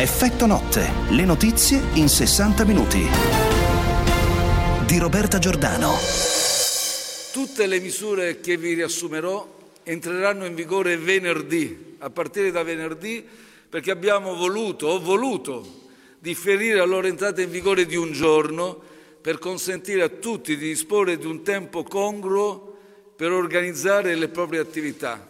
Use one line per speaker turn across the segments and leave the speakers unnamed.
Effetto notte, le notizie in 60 minuti. Di Roberta Giordano.
Tutte le misure che vi riassumerò entreranno in vigore venerdì, a partire da venerdì, perché ho voluto differire la loro entrata in vigore di un giorno per consentire a tutti di disporre di un tempo congruo per organizzare le proprie attività.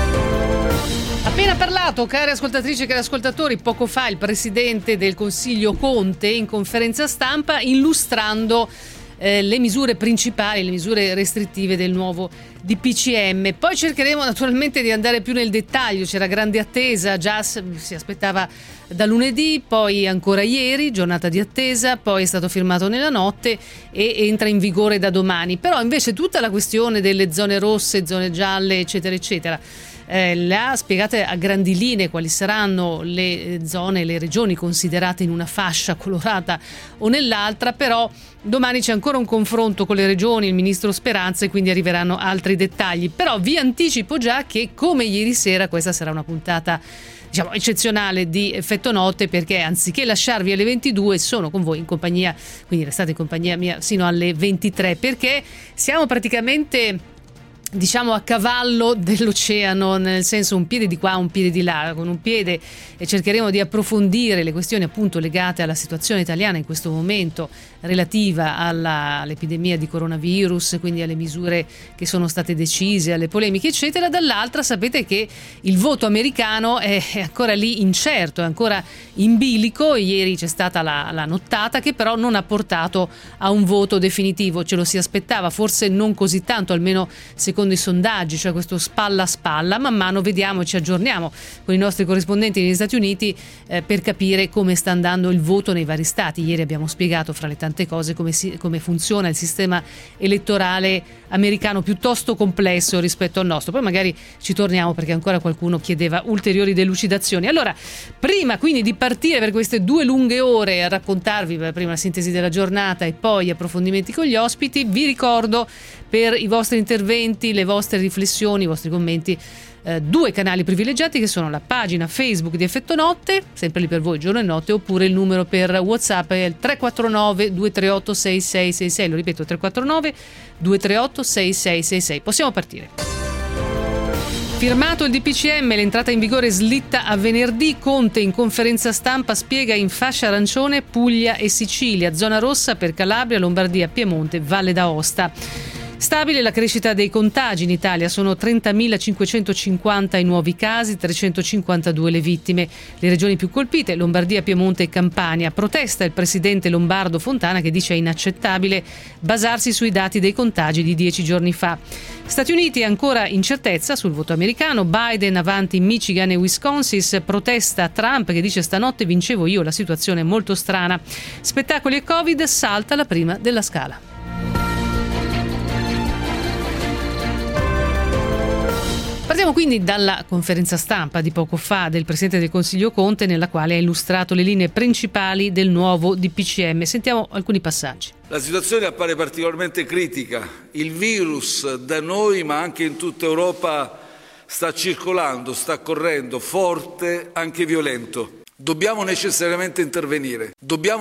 Appena parlato, care ascoltatrici e cari ascoltatori, poco fa il Presidente del Consiglio Conte in conferenza stampa illustrando le misure principali, le misure restrittive del nuovo DPCM. Poi cercheremo naturalmente di andare più nel dettaglio, c'era grande attesa, già si aspettava da lunedì, poi ancora ieri, giornata di attesa, poi è stato firmato nella notte e entra in vigore da domani. Però invece tutta la questione delle zone rosse, zone gialle, eccetera, eccetera, le ha spiegate a grandi linee quali saranno le zone, le regioni considerate in una fascia colorata o nell'altra, però domani c'è ancora un confronto con le regioni, il ministro Speranza, e quindi arriveranno altri dettagli. Però vi anticipo già che, come ieri sera, questa sarà una puntata eccezionale di Effetto Notte, perché anziché lasciarvi alle 22 sono con voi in compagnia, quindi restate in compagnia mia sino alle 23, perché siamo praticamente a cavallo dell'oceano, nel senso un piede di qua, un piede di là. Con un piede cercheremo di approfondire le questioni appunto legate alla situazione italiana in questo momento relativa all'epidemia di coronavirus, quindi alle misure che sono state decise, alle polemiche eccetera. Dall'altra sapete che il voto americano è ancora lì incerto, è ancora in bilico. Ieri c'è stata la nottata che però non ha portato a un voto definitivo, ce lo si aspettava, forse non così tanto, almeno secondo i sondaggi, cioè questo spalla a spalla. Man mano vediamo e ci aggiorniamo con i nostri corrispondenti negli Stati Uniti per capire come sta andando il voto nei vari stati. Ieri abbiamo spiegato, fra le tante cose, come funziona il sistema elettorale americano, piuttosto complesso rispetto al nostro. Poi magari ci torniamo, perché ancora qualcuno chiedeva ulteriori delucidazioni. Allora, prima quindi di partire per queste 2 lunghe ore a raccontarvi prima la sintesi della giornata e poi approfondimenti con gli ospiti, vi ricordo per i vostri interventi, le vostre riflessioni, i vostri commenti, 2 canali privilegiati che sono la pagina Facebook di Effetto Notte, sempre lì per voi giorno e notte, oppure il numero per WhatsApp è il 349 238 6666, lo ripeto, 349 238 6666. Possiamo partire. Firmato il DPCM, l'entrata in vigore slitta a venerdì. Conte in conferenza stampa spiega in fascia arancione Puglia e Sicilia, zona rossa per Calabria, Lombardia, Piemonte, Valle d'Aosta. Stabile la crescita dei contagi in Italia, sono 30.550 i nuovi casi, 352 le vittime. Le regioni più colpite, Lombardia, Piemonte e Campania. Protesta il presidente lombardo Fontana, che dice è inaccettabile basarsi sui dati dei contagi di 10 giorni fa. Stati Uniti ancora incertezza sul voto americano, Biden avanti in Michigan e Wisconsin, protesta Trump che dice stanotte vincevo io, la situazione è molto strana. Spettacoli e Covid, salta la prima della scala. Partiamo quindi dalla conferenza stampa di poco fa del Presidente del Consiglio Conte, nella quale ha illustrato le linee principali del nuovo DPCM. Sentiamo alcuni passaggi.
La situazione appare particolarmente critica. Il virus da noi, ma anche in tutta Europa, sta circolando, sta correndo, forte, anche violento. Dobbiamo necessariamente intervenire. Dobbiamo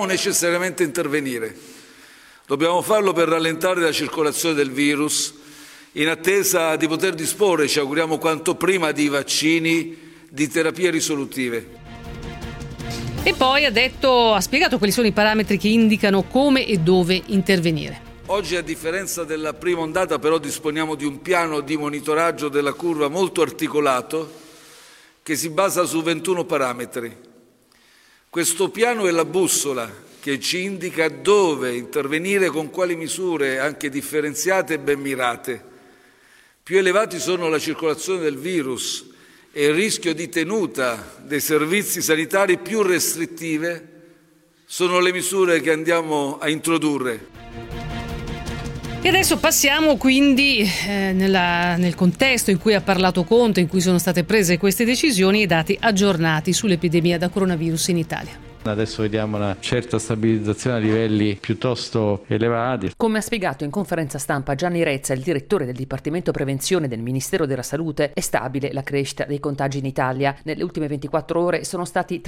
farlo per rallentare la circolazione del virus, in attesa di poter disporre, ci auguriamo quanto prima, di vaccini, di terapie risolutive.
E poi ha spiegato quali sono i parametri che indicano come e dove intervenire.
Oggi, a differenza della prima ondata, però disponiamo di un piano di monitoraggio della curva molto articolato che si basa su 21 parametri. Questo piano è la bussola che ci indica dove intervenire, con quali misure anche differenziate e ben mirate. Più elevati sono la circolazione del virus e il rischio di tenuta dei servizi sanitari, più restrittive sono le misure che andiamo a introdurre.
E adesso passiamo quindi nel contesto in cui ha parlato Conte, in cui sono state prese queste decisioni, e dati aggiornati sull'epidemia da coronavirus in Italia.
Adesso vediamo una certa stabilizzazione a livelli piuttosto elevati.
Come ha spiegato in conferenza stampa Gianni Rezza, il direttore del Dipartimento Prevenzione del Ministero della Salute, è stabile la crescita dei contagi in Italia. Nelle ultime 24 ore sono stati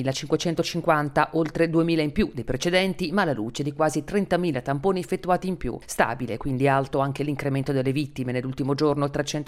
30.550, oltre 2.000 in più dei precedenti, ma alla luce di quasi 30.000 tamponi effettuati in più. Stabile, quindi alto anche l'incremento delle vittime, nell'ultimo giorno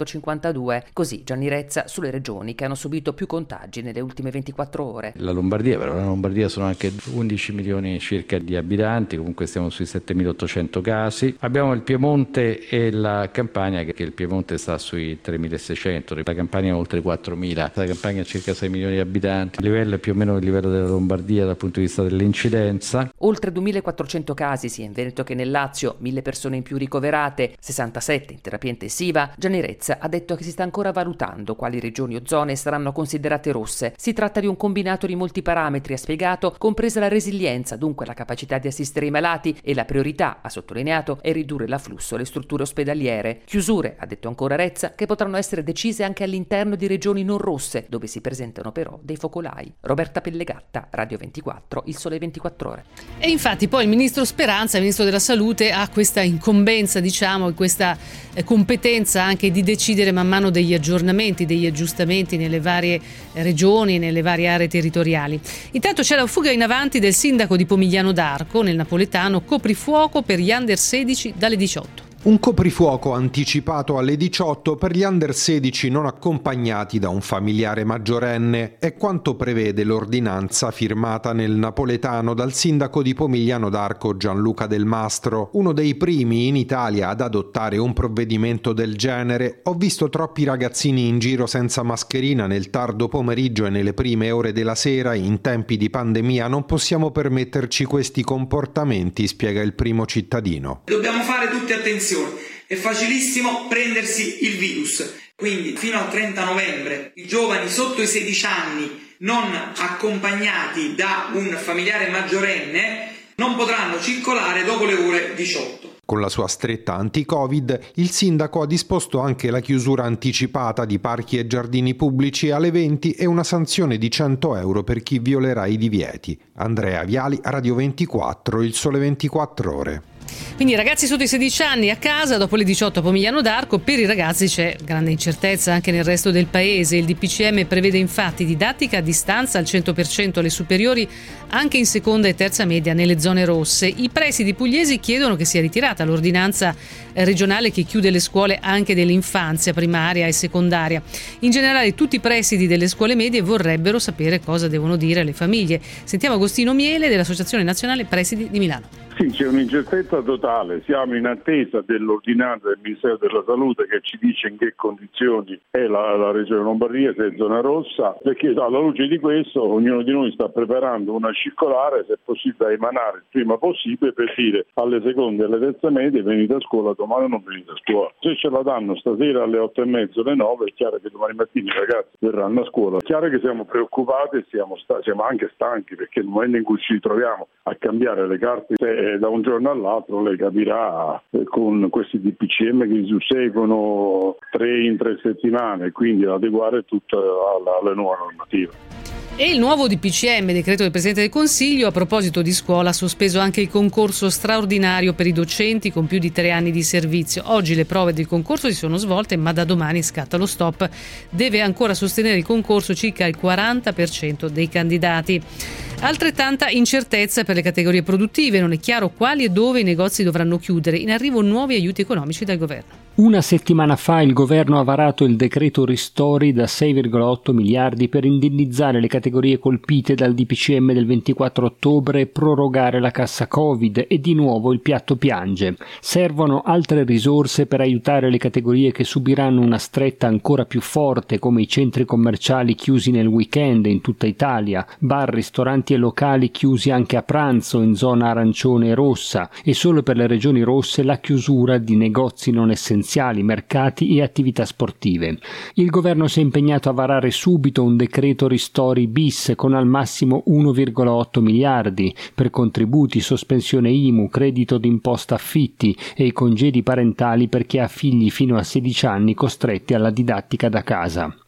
352. Così Gianni Rezza sulle regioni che hanno subito più contagi nelle ultime 24 ore.
La Lombardia sono anche 11 milioni circa di abitanti, comunque stiamo sui 7.800 casi. Abbiamo il Piemonte e la Campania, che il Piemonte sta sui 3.600, la Campania oltre 4.000, la Campania ha circa 6 milioni di abitanti. Il livello è più o meno il livello della Lombardia dal punto di vista dell'incidenza.
Oltre 2.400 casi sia in Veneto che nel Lazio, 1.000 persone in più ricoverate, 67 in terapia intensiva. Gianni Rezza ha detto che si sta ancora valutando quali regioni o zone saranno considerate rosse. Si tratta di un combinato di molti parametri, ha spiegato, compresa la resilienza, dunque la capacità di assistere i malati, e la priorità, ha sottolineato, è ridurre l'afflusso alle strutture ospedaliere. Chiusure, ha detto ancora Rezza, che potranno essere decise anche all'interno di regioni non rosse, dove si presentano però dei focolai. Roberta Pellegatta, Radio 24, Il Sole 24 Ore.
E infatti poi il ministro Speranza, il ministro della Salute, ha questa incombenza, questa competenza anche di decidere man mano degli aggiornamenti, degli aggiustamenti nelle varie regioni, nelle varie aree territoriali. Intanto c'è la fuga in avanti del sindaco di Pomigliano d'Arco, nel napoletano, coprifuoco per gli under 16 dalle 18.
Un coprifuoco anticipato alle 18 per gli under 16 non accompagnati da un familiare maggiorenne è quanto prevede l'ordinanza firmata nel napoletano dal sindaco di Pomigliano d'Arco Gianluca Del Mastro, uno dei primi in Italia ad adottare un provvedimento del genere. Ho visto troppi ragazzini in giro senza mascherina nel tardo pomeriggio e nelle prime ore della sera. In tempi di pandemia non possiamo permetterci questi comportamenti, spiega il primo cittadino.
Dobbiamo fare tutti attenzione. È facilissimo prendersi il virus, quindi fino al 30 novembre i giovani sotto i 16 anni non accompagnati da un familiare maggiorenne non potranno circolare dopo le ore 18.
Con la sua stretta anti-Covid, il sindaco ha disposto anche la chiusura anticipata di parchi e giardini pubblici alle 20 e una sanzione di 100 euro per chi violerà i divieti. Andrea Viali, Radio 24, Il Sole 24 Ore.
Quindi ragazzi sotto i 16 anni a casa, dopo le 18 a Pomigliano d'Arco. Per i ragazzi c'è grande incertezza anche nel resto del paese. Il DPCM prevede infatti didattica a distanza al 100% alle superiori, anche in seconda e terza media nelle zone rosse. I presidi pugliesi chiedono che sia ritirata l'ordinanza regionale che chiude le scuole anche dell'infanzia primaria e secondaria. In generale tutti i presidi delle scuole medie vorrebbero sapere cosa devono dire le famiglie. Sentiamo Agostino Miele dell'Associazione Nazionale Presidi di Milano.
Sì, c'è un'incertezza totale, siamo in attesa dell'ordinanza del Ministero della Salute che ci dice in che condizioni è la Regione Lombardia, se è zona rossa, perché alla luce di questo ognuno di noi sta preparando una circolare, se è possibile da emanare il prima possibile, per dire alle seconde e alle terze medie venite a scuola, domani non venite a scuola. Se ce la danno stasera alle 8:30, alle 9, è chiaro che domani mattina i ragazzi verranno a scuola. È chiaro che siamo preoccupati e siamo anche stanchi, perché nel momento in cui ci ritroviamo a cambiare le carte da un giorno all'altro, lei capirà, con questi DPCM che si susseguono 3 in 3 settimane, quindi adeguare tutto alle nuove normative.
E il nuovo DPCM, decreto del Presidente del Consiglio, a proposito di scuola, ha sospeso anche il concorso straordinario per i docenti con più di 3 anni di servizio. Oggi le prove del concorso si sono svolte, ma da domani scatta lo stop. Deve ancora sostenere il concorso circa il 40% dei candidati. Altrettanta incertezza per le categorie produttive, non è chiaro quali e dove i negozi dovranno chiudere. In arrivo nuovi aiuti economici dal governo.
Una settimana fa il governo ha varato il decreto ristori da 6,8 miliardi per indennizzare le categorie colpite dal DPCM del 24 ottobre e prorogare la cassa Covid, e di nuovo il piatto piange. Servono altre risorse per aiutare le categorie che subiranno una stretta ancora più forte, come i centri commerciali chiusi nel weekend in tutta Italia, bar, ristoranti e locali chiusi anche a pranzo in zona arancione e rossa, e solo per le regioni rosse la chiusura di negozi non essenziali, mercati e attività sportive. Il governo si è impegnato a varare subito un decreto ristori bis con al massimo 1,8 miliardi per contributi, sospensione IMU, credito d'imposta affitti e i congedi parentali per chi ha figli fino a 16 anni costretti alla didattica da casa.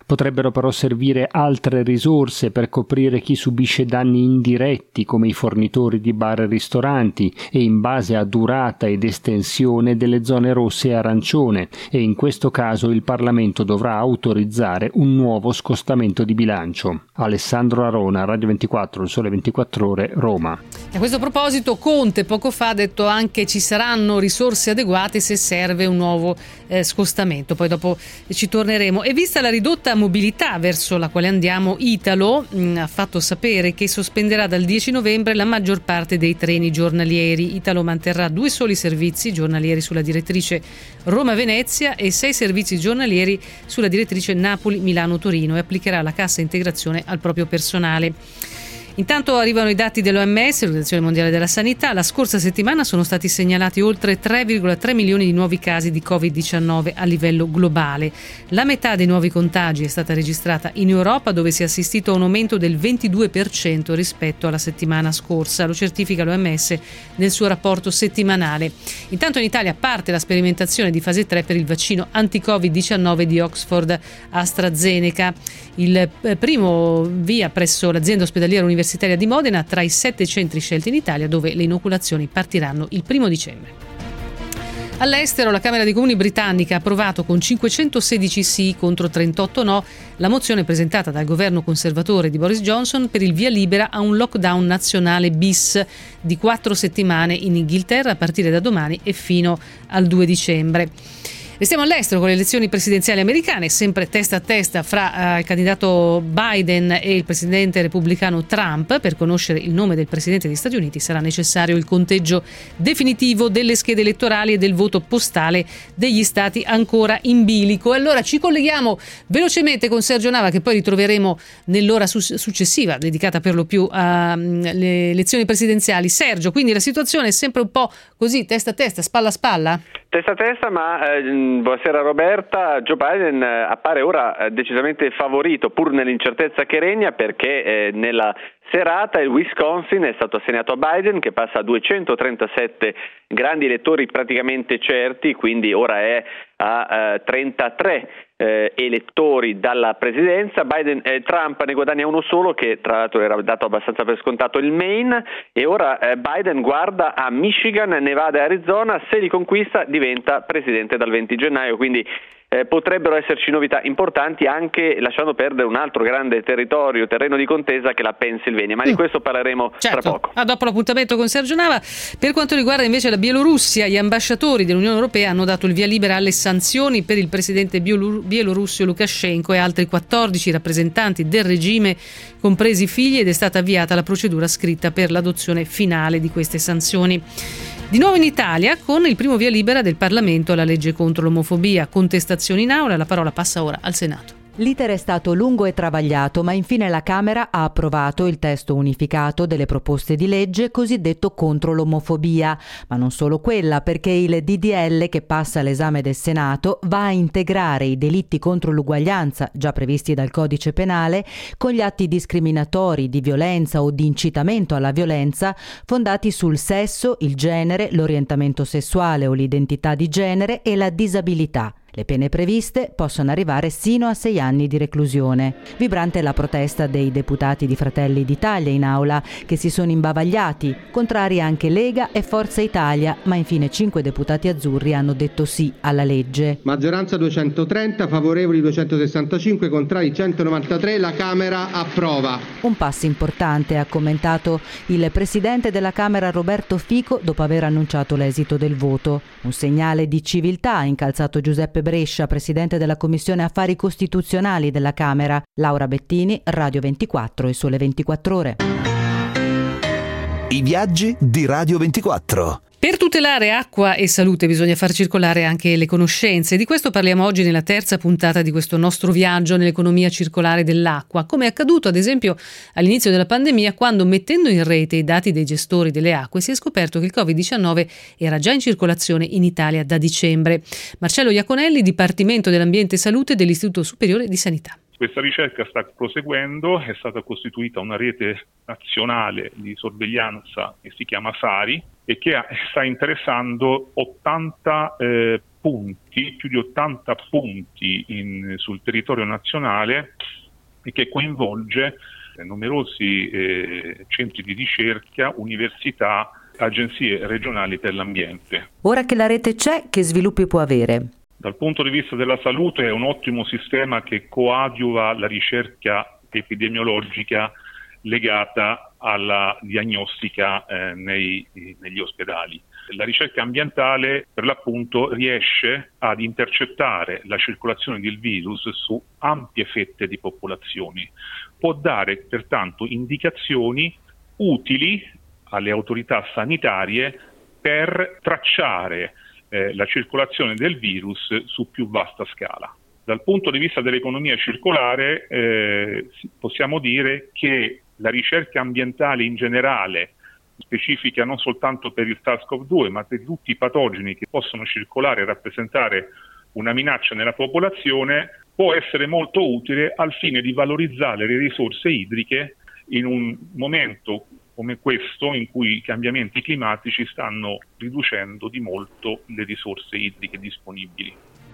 Potrebbero però servire altre risorse per coprire chi subisce danni indiretti come i fornitori di bar e ristoranti e in base a durata ed estensione delle zone rosse e arancione, e in questo caso il Parlamento dovrà autorizzare un nuovo scostamento di bilancio. Alessandro Arona, Radio 24, Il Sole 24 Ore, Roma.
A questo proposito Conte poco fa ha detto anche ci saranno risorse adeguate se serve un nuovo scostamento, poi dopo ci torneremo. E vista la ridotta mobilità verso la quale andiamo, Italo ha fatto sapere che sospenderà dal 10 novembre la maggior parte dei treni giornalieri. Italo manterrà 2 soli servizi giornalieri sulla direttrice Roma-Venezia e 6 servizi giornalieri sulla direttrice Napoli-Milano-Torino e applicherà la cassa integrazione al proprio personale. Intanto arrivano i dati dell'OMS, l'Organizzazione Mondiale della Sanità. La scorsa settimana sono stati segnalati oltre 3,3 milioni di nuovi casi di Covid-19 a livello globale. La metà dei nuovi contagi è stata registrata in Europa, dove si è assistito a un aumento del 22% rispetto alla settimana scorsa. Lo certifica l'OMS nel suo rapporto settimanale. Intanto in Italia parte la sperimentazione di fase 3 per il vaccino anti-Covid-19 di Oxford AstraZeneca. Il primo via presso l'azienda ospedaliera universitaria di Modena, tra i 7 centri scelti in Italia, dove le inoculazioni partiranno il 1 dicembre. All'estero, la Camera dei Comuni britannica ha approvato con 516 sì contro 38 no la mozione presentata dal governo conservatore di Boris Johnson per il via libera a un lockdown nazionale bis di 4 settimane in Inghilterra a partire da domani e fino al 2 dicembre. Restiamo all'estero con le elezioni presidenziali americane, sempre testa a testa fra il candidato Biden e il presidente repubblicano Trump. Per conoscere il nome del presidente degli Stati Uniti sarà necessario il conteggio definitivo delle schede elettorali e del voto postale degli stati ancora in bilico. E allora ci colleghiamo velocemente con Sergio Nava, che poi ritroveremo nell'ora successiva, dedicata per lo più alle elezioni presidenziali. Sergio, quindi la situazione è sempre un po' così, testa a testa, spalla a spalla?
Testa a testa, ma buonasera Roberta. Joe Biden appare ora decisamente favorito, pur nell'incertezza che regna, perché nella serata il Wisconsin è stato assegnato a Biden, che passa a 237 grandi elettori praticamente certi, quindi ora è a 33 elettori dalla presidenza. Trump ne guadagna uno solo, che tra l'altro era dato abbastanza per scontato, il Maine, e ora Biden guarda a Michigan, Nevada e Arizona. Se li conquista diventa presidente dal 20 gennaio, quindi potrebbero esserci novità importanti, anche lasciando perdere un altro grande terreno di contesa che è la Pennsylvania, ma di questo parleremo tra poco.
Dopo l'appuntamento con Sergio Nava. Per quanto riguarda invece la Bielorussia, gli ambasciatori dell'Unione Europea hanno dato il via libera alle sanzioni per il presidente bielorusso Lukashenko e altri 14 rappresentanti del regime, compresi figli, ed è stata avviata la procedura scritta per l'adozione finale di queste sanzioni. Di nuovo in Italia, con il primo via libera del Parlamento alla legge contro l'omofobia. Contestazioni in aula, la parola passa ora al Senato.
L'iter è stato lungo e travagliato, ma infine la Camera ha approvato il testo unificato delle proposte di legge cosiddetto contro l'omofobia. Ma non solo quella, perché il DDL che passa all'esame del Senato va a integrare i delitti contro l'uguaglianza, già previsti dal Codice Penale, con gli atti discriminatori, di violenza o di incitamento alla violenza fondati sul sesso, il genere, l'orientamento sessuale o l'identità di genere e la disabilità. Le pene previste possono arrivare sino a 6 anni di reclusione. Vibrante la protesta dei deputati di Fratelli d'Italia in aula, che si sono imbavagliati, contrari anche Lega e Forza Italia, ma infine 5 deputati azzurri hanno detto sì alla legge.
Maggioranza 230, favorevoli 265, contrari 193, la Camera approva.
Un passo importante, ha commentato il presidente della Camera Roberto Fico dopo aver annunciato l'esito del voto. Un segnale di civiltà, ha incalzato Giuseppe Brescia, presidente della Commissione Affari Costituzionali della Camera. Laura Bettini, Radio 24 e Sole 24 Ore.
I viaggi di Radio 24.
Per tutelare acqua e salute bisogna far circolare anche le conoscenze. Di questo parliamo oggi nella terza puntata di questo nostro viaggio nell'economia circolare dell'acqua, come è accaduto ad esempio all'inizio della pandemia, quando mettendo in rete i dati dei gestori delle acque si è scoperto che il Covid-19 era già in circolazione in Italia da dicembre. Marcello Iaconelli, Dipartimento dell'Ambiente e Salute dell'Istituto Superiore di Sanità.
Questa ricerca sta proseguendo, è stata costituita una rete nazionale di sorveglianza che si chiama SARI e che sta interessando 80 punti, più di 80 punti sul territorio nazionale, e che coinvolge numerosi centri di ricerca, università, agenzie regionali per l'ambiente.
Ora che la rete c'è, che sviluppi può avere?
Dal punto di vista della salute è un ottimo sistema che coadiuva la ricerca epidemiologica legata alla diagnostica negli ospedali. La ricerca ambientale, per l'appunto, riesce ad intercettare la circolazione del virus su ampie fette di popolazioni. Può dare pertanto indicazioni utili alle autorità sanitarie per tracciare la circolazione del virus su più vasta scala. Dal punto di vista dell'economia circolare possiamo dire che la ricerca ambientale in generale, specifica non soltanto per il SARS-CoV-2 ma per tutti i patogeni che possono circolare e rappresentare una minaccia nella popolazione, può essere molto utile al fine di valorizzare le risorse idriche in un momento come questo in cui i cambiamenti climatici stanno riducendo di molto le risorse idriche disponibili.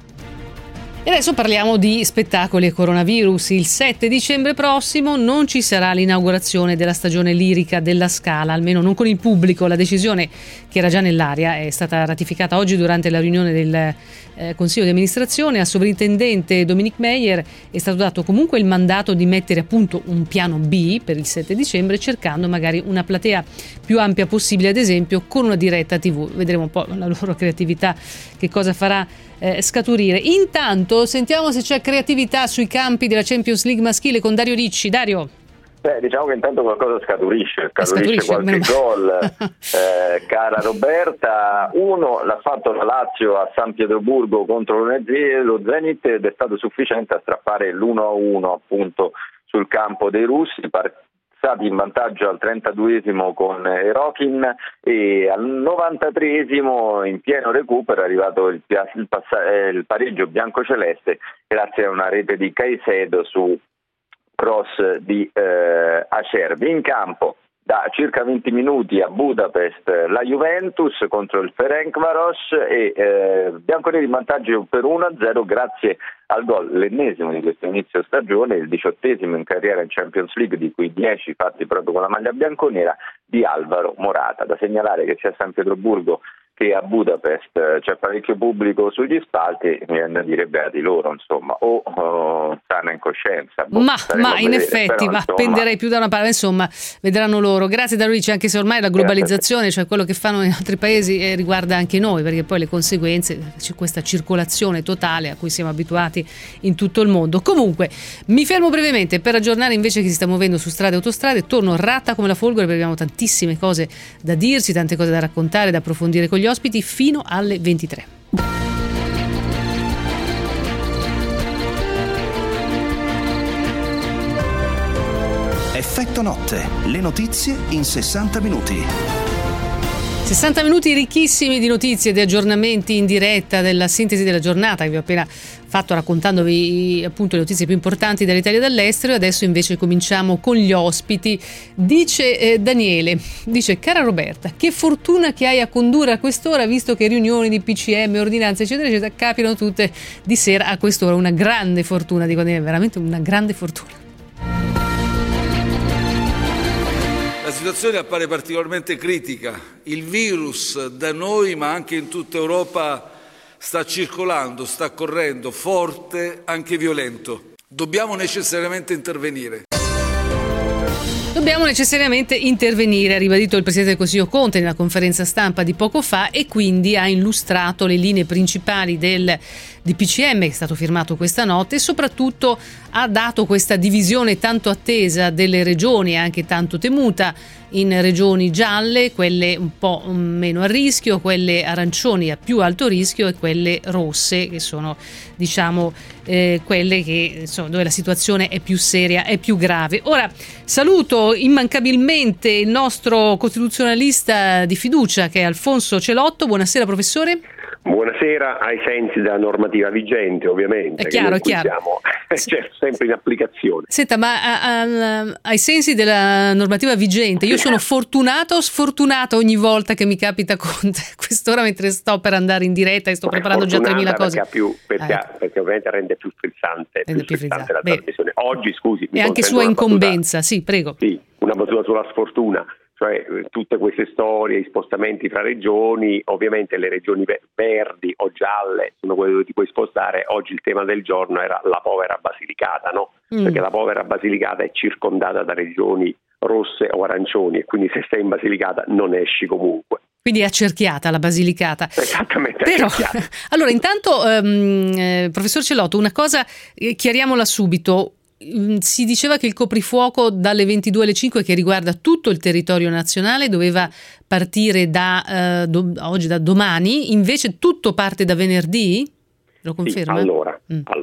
E adesso parliamo di spettacoli e coronavirus. Il 7 dicembre prossimo non ci sarà l'inaugurazione della stagione lirica della Scala, almeno non con il pubblico. La decisione, che era già nell'aria, è stata ratificata oggi durante la riunione del Consiglio di amministrazione. Al sovrintendente Dominique Meyer è stato dato comunque il mandato di mettere a punto un piano B per il 7 dicembre, cercando magari una platea più ampia possibile, ad esempio con una diretta TV. Vedremo un po' la loro creatività che cosa farà scaturire. Intanto sentiamo se c'è creatività sui campi della Champions League maschile con Dario Ricci. Dario.
Diciamo che intanto qualcosa scaturisce qualche gol, cara Roberta. Uno l'ha fatto la Lazio a San Pietroburgo contro lo Zenit ed è stato sufficiente a strappare l'1-1 appunto sul campo dei russi, stati in vantaggio al 32esimo con Erokin e al 93esimo in pieno recupero è arrivato il pareggio biancoceleste grazie a una rete di Caicedo su cross di Acerbi. In campo da circa 20 minuti a Budapest la Juventus contro il Ferencvaros e bianconeri in vantaggio per 1-0 grazie al gol, l'ennesimo di questo inizio stagione, il 18esimo in carriera in Champions League, di cui 10 fatti proprio con la maglia bianconera, di Alvaro Morata. Da segnalare che sia a San Pietroburgo che a Budapest c'è parecchio pubblico sugli spalti, mi viene a dire beati loro, insomma, o stanno in coscienza.
Ma in effetti penderei più da una parte, insomma, vedranno loro. Grazie da Luigi, anche se ormai la globalizzazione, cioè quello che fanno in altri paesi, riguarda anche noi, perché poi le conseguenze, c'è questa circolazione totale a cui siamo abituati in tutto il mondo. Comunque, mi fermo brevemente per aggiornare invece chi si sta muovendo su strade e autostrade. Torno ratta come la folgore perché abbiamo tantissime cose da dirci, tante cose da raccontare, da approfondire con gli ospiti fino alle 23.
Effetto notte, le notizie in 60 minuti.
60 minuti ricchissimi di notizie e di aggiornamenti in diretta della sintesi della giornata che vi ho appena fatto raccontandovi appunto le notizie più importanti dall'Italia e dall'estero. E adesso invece cominciamo con gli ospiti. Dice Daniele, cara Roberta, che fortuna che hai a condurre a quest'ora, visto che riunioni di PCM, ordinanze eccetera eccetera capitano tutte di sera a quest'ora. Una grande fortuna, dico Daniele, veramente una grande fortuna.
La situazione appare particolarmente critica. Il virus da noi, ma anche in tutta Europa, sta circolando, sta correndo, forte, anche violento. Dobbiamo necessariamente intervenire.
Dobbiamo necessariamente intervenire, ha ribadito il Presidente del Consiglio Conte nella conferenza stampa di poco fa, e quindi ha illustrato le linee principali del DPCM che è stato firmato questa notte, e soprattutto ha dato questa divisione tanto attesa delle regioni, anche tanto temuta, in regioni gialle, quelle un po' meno a rischio, quelle arancioni a più alto rischio e quelle rosse che sono, diciamo, quelle che insomma, dove la situazione è più seria e più grave. Ora saluto immancabilmente il nostro costituzionalista di fiducia che è Alfonso Celotto. Buonasera professore.
Buonasera, ai sensi della normativa vigente, ovviamente.
È chiaro,
siamo sempre in applicazione.
Senta, ma ai sensi della normativa vigente, io sono fortunata o sfortunata ogni volta che mi capita con quest'ora mentre sto per andare in diretta e sto preparando già 3.000 cose?
Perché ovviamente rende più frizzante la trasmissione. Oggi, scusi.
E anche sua incombenza, sì, prego.
Sì, una battuta sulla sfortuna. Cioè tutte queste storie, i spostamenti fra regioni, ovviamente le regioni verdi o gialle sono quelle dove ti puoi spostare. Oggi il tema del giorno era la povera Basilicata, no? Perché la povera Basilicata è circondata da regioni rosse o arancioni e quindi se sei in Basilicata non esci comunque.
Quindi è accerchiata la Basilicata.
Esattamente.
Però, allora intanto professor Celotto, una cosa chiariamola subito. Si diceva che il coprifuoco dalle 22 alle 5, che riguarda tutto il territorio nazionale, doveva partire da domani, invece tutto parte da venerdì? Lo conferma?
Sì, allora,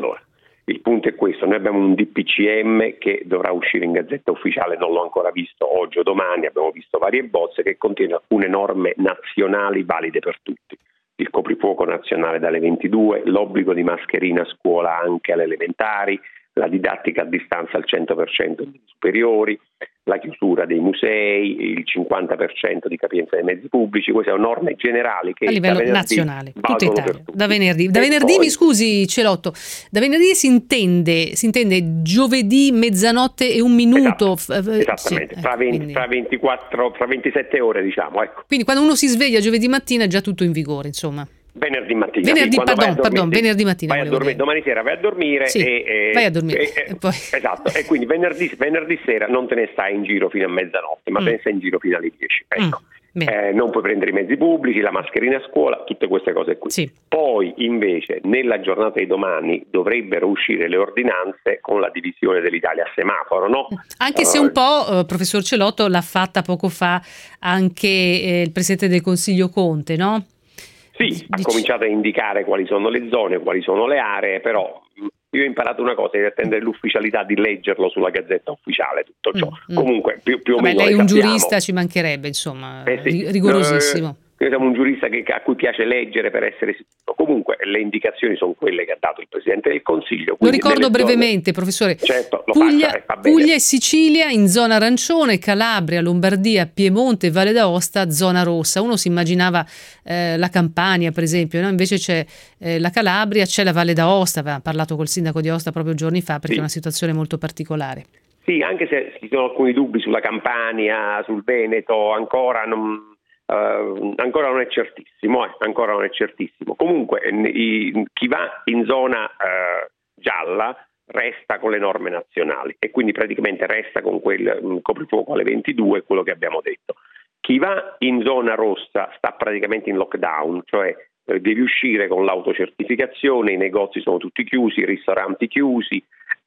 il punto è questo: noi abbiamo un DPCM che dovrà uscire in Gazzetta Ufficiale, non l'ho ancora visto oggi o domani, abbiamo visto varie bozze, che contiene alcune norme nazionali valide per tutti. Il coprifuoco nazionale dalle 22, l'obbligo di mascherina a scuola anche alle elementari, la didattica a distanza al 100% dei superiori, la chiusura dei musei, il 50% di capienza dei mezzi pubblici. Queste sono norme generali che
a livello nazionale, tutta Italia, da venerdì. Da venerdì, mi scusi Celotto, da venerdì si intende giovedì mezzanotte e un minuto.
Esattamente, sì, fra 27 ore, diciamo. Ecco.
Quindi quando uno si sveglia giovedì mattina è già tutto in vigore, insomma.
Venerdì mattina.
Venerdì mattina.
Domani sera vai a dormire.
Sì, vai a dormire.
E poi... Esatto, e quindi venerdì sera non te ne stai in giro fino a mezzanotte, ma te ne stai in giro fino alle 10. Ecco. Non puoi prendere i mezzi pubblici, la mascherina a scuola, tutte queste cose qui.
Sì.
Poi invece nella giornata di domani dovrebbero uscire le ordinanze con la divisione dell'Italia a semaforo, no?
Anche se un po', professor Celotto, l'ha fatta poco fa anche il Presidente del Consiglio Conte, no?
Sì, ha cominciato a indicare quali sono le zone, quali sono le aree, però io ho imparato una cosa, di attendere l'ufficialità, di leggerlo sulla Gazzetta Ufficiale, tutto ciò. Comunque più o meno
lei è un giurista, ci mancherebbe, insomma,
sì.
Rigorosissimo.
Noi siamo un giurista a cui piace leggere per essere sicuro. Comunque le indicazioni sono quelle che ha dato il Presidente del Consiglio.
Lo ricordo brevemente, professore.
Certo,
Puglia e Sicilia in zona arancione, Calabria, Lombardia, Piemonte, Valle d'Aosta, zona rossa. Uno si immaginava la Campania, per esempio, no? Invece c'è la Calabria, c'è la Valle d'Aosta. Aveva parlato col sindaco di Aosta proprio giorni fa, perché è una situazione molto particolare.
Sì, anche se ci sono alcuni dubbi sulla Campania, sul Veneto, ancora non è certissimo, Comunque chi va in zona gialla resta con le norme nazionali e quindi praticamente resta con quel coprifuoco alle 22, quello che abbiamo detto. Chi va in zona rossa sta praticamente in lockdown, cioè devi uscire con l'autocertificazione, i negozi sono tutti chiusi, i ristoranti chiusi,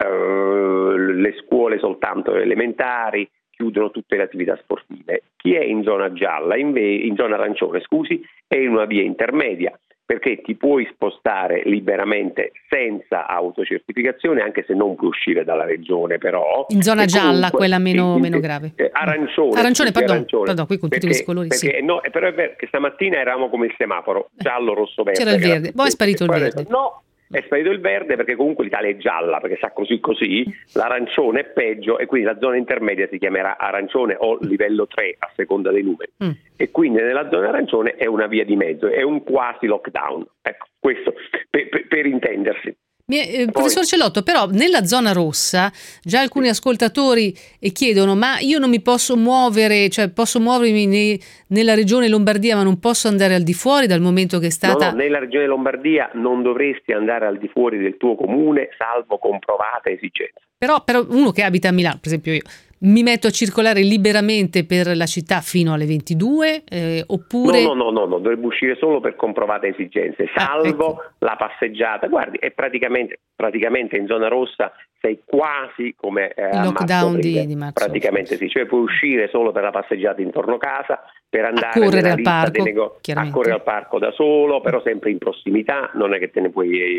le scuole soltanto elementari, chiudono tutte le attività sportive. Chi è in zona gialla, in zona arancione, è in una via intermedia, perché ti puoi spostare liberamente senza autocertificazione, anche se non puoi uscire dalla regione, però.
In zona gialla, quella meno grave.
Arancione,
pardon, qui con tutti questi colori.
Perché,
sì.
No, però è vero che stamattina eravamo come il semaforo, giallo, rosso, verde.
C'era il verde, poi è sparito il verde.
No. È sparito il verde perché comunque l'Italia è gialla, perché sa così, l'arancione è peggio e quindi la zona intermedia si chiamerà arancione o livello 3 a seconda dei numeri. E quindi nella zona arancione è una via di mezzo, è un quasi lockdown. Ecco, questo per intendersi.
Professor Celotto, però nella zona rossa già alcuni ascoltatori chiedono: ma io non mi posso muovere, cioè posso muovermi nella regione Lombardia ma non posso andare al di fuori, dal momento che è stata...
No, nella regione Lombardia non dovresti andare al di fuori del tuo comune salvo comprovata esigenza.
Però uno che abita a Milano, per esempio io, mi metto a circolare liberamente per la città fino alle 22 oppure...
No, dovrebbe uscire solo per comprovate esigenze, salvo la passeggiata. Guardi, è praticamente in zona rossa sei quasi come
il lockdown di marzo.
Praticamente sì, cioè puoi uscire solo per la passeggiata intorno casa, per andare
a correre al parco,
a correre al parco da solo, però sempre in prossimità, non è che te ne puoi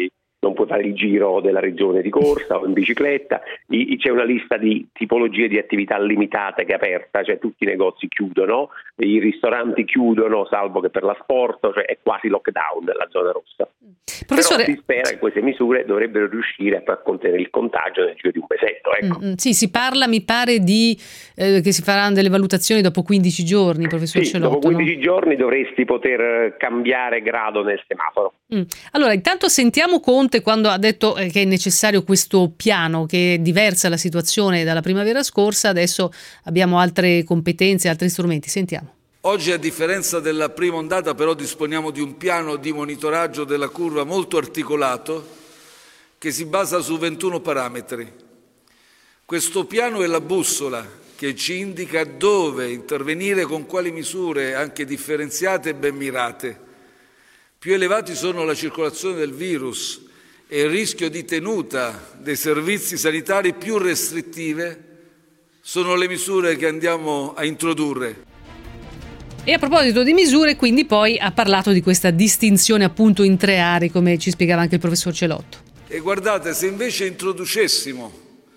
non puoi fare il giro della regione di corsa o in bicicletta, c'è una lista di tipologie di attività limitate che è aperta, cioè tutti i negozi chiudono, i ristoranti chiudono salvo che per l'asporto, cioè è quasi lockdown nella zona rossa.
Professore...
Però si spera che queste misure dovrebbero riuscire a contenere il contagio nel giro di un mesetto. Ecco.
Sì, si parla, mi pare, di che si faranno delle valutazioni dopo 15 giorni, professor Celotto.
Dopo 15 giorni dovresti poter cambiare grado nel semaforo.
Allora, intanto sentiamo Conte quando ha detto che è necessario questo piano, che è diversa la situazione dalla primavera scorsa, adesso abbiamo altre competenze, altri strumenti. Sentiamo.
Oggi, a differenza della prima ondata, però disponiamo di un piano di monitoraggio della curva molto articolato che si basa su 21 parametri. Questo piano è la bussola che ci indica dove intervenire, con quali misure anche differenziate e ben mirate. Più elevati sono la circolazione del virus e il rischio di tenuta dei servizi sanitari, più restrittive sono le misure che andiamo a introdurre.
E a proposito di misure, quindi poi ha parlato di questa distinzione appunto in 3 aree, come ci spiegava anche il professor Celotto.
E guardate, se invece introducessimo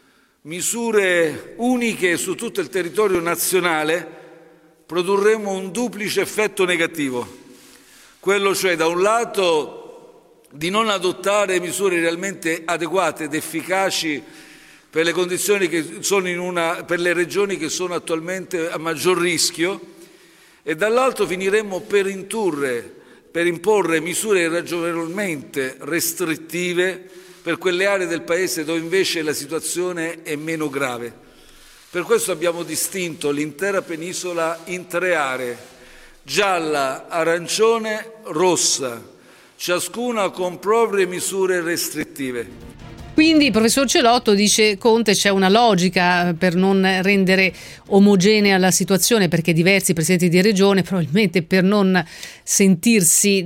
misure uniche su tutto il territorio nazionale, produrremmo un duplice effetto negativo. Quello cioè, da un lato, di non adottare misure realmente adeguate ed efficaci per le condizioni che sono per le regioni che sono attualmente a maggior rischio, e dall'altro finiremmo per imporre misure irragionevolmente restrittive per quelle aree del Paese dove invece la situazione è meno grave. Per questo abbiamo distinto l'intera penisola in 3 aree: gialla, arancione, rossa, ciascuna con proprie misure restrittive.
Quindi il professor Celotto dice Conte c'è una logica per non rendere omogenea la situazione, perché diversi presidenti di regione probabilmente per non sentirsi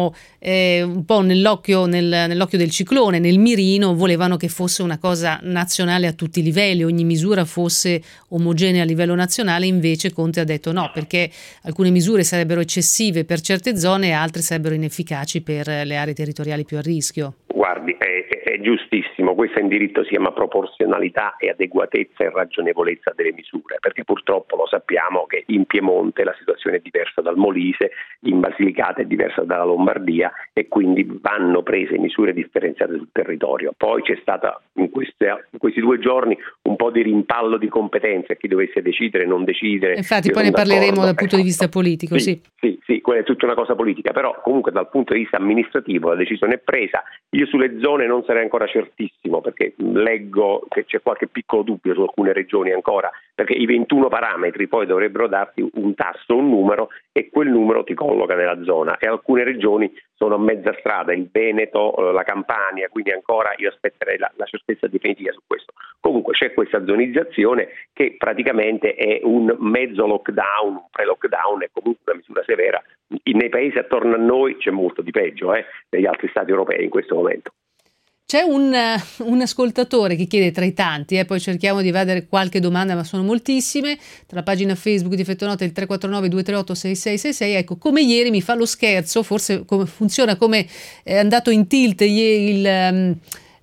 un po' nell'occhio del ciclone, nel mirino, volevano che fosse una cosa nazionale a tutti i livelli, ogni misura fosse omogenea a livello nazionale. Invece Conte ha detto no, perché alcune misure sarebbero eccessive per certe zone e altre sarebbero inefficaci per le aree territoriali più a rischio.
Guardi, è giustissimo, questo in diritto si chiama proporzionalità e adeguatezza e ragionevolezza delle misure, perché purtroppo lo sappiamo che in Piemonte la situazione è diversa dal Molise, in Basilicata è diversa dalla Lombardia e quindi vanno prese misure differenziate sul territorio. Poi c'è stata in questi 2 giorni un po' di rimpallo di competenze, chi dovesse decidere, non decidere.
Infatti poi ne parleremo dal punto di vista politico.
Sì, quella è tutta una cosa politica, però comunque dal punto di vista amministrativo la decisione è presa. Io sulle zone non sarei ancora certissimo, perché leggo che c'è qualche piccolo dubbio su alcune regioni ancora, perché i 21 parametri poi dovrebbero darti un tasso, un numero, e quel numero ti colloca nella zona, e alcune regioni sono a mezza strada, il Veneto, la Campania, quindi ancora io aspetterei la certezza definitiva su questo. Comunque c'è questa zonizzazione che praticamente è un mezzo lockdown, un pre-lockdown, è comunque una misura severa. Nei paesi attorno a noi c'è molto di peggio, negli altri stati europei in questo momento.
C'è un ascoltatore che chiede tra i tanti, poi cerchiamo di evadere qualche domanda, ma sono moltissime, tra la pagina Facebook di Effetto Note, il 349-238-6666, ecco, come ieri mi fa lo scherzo, forse funziona come è andato in tilt il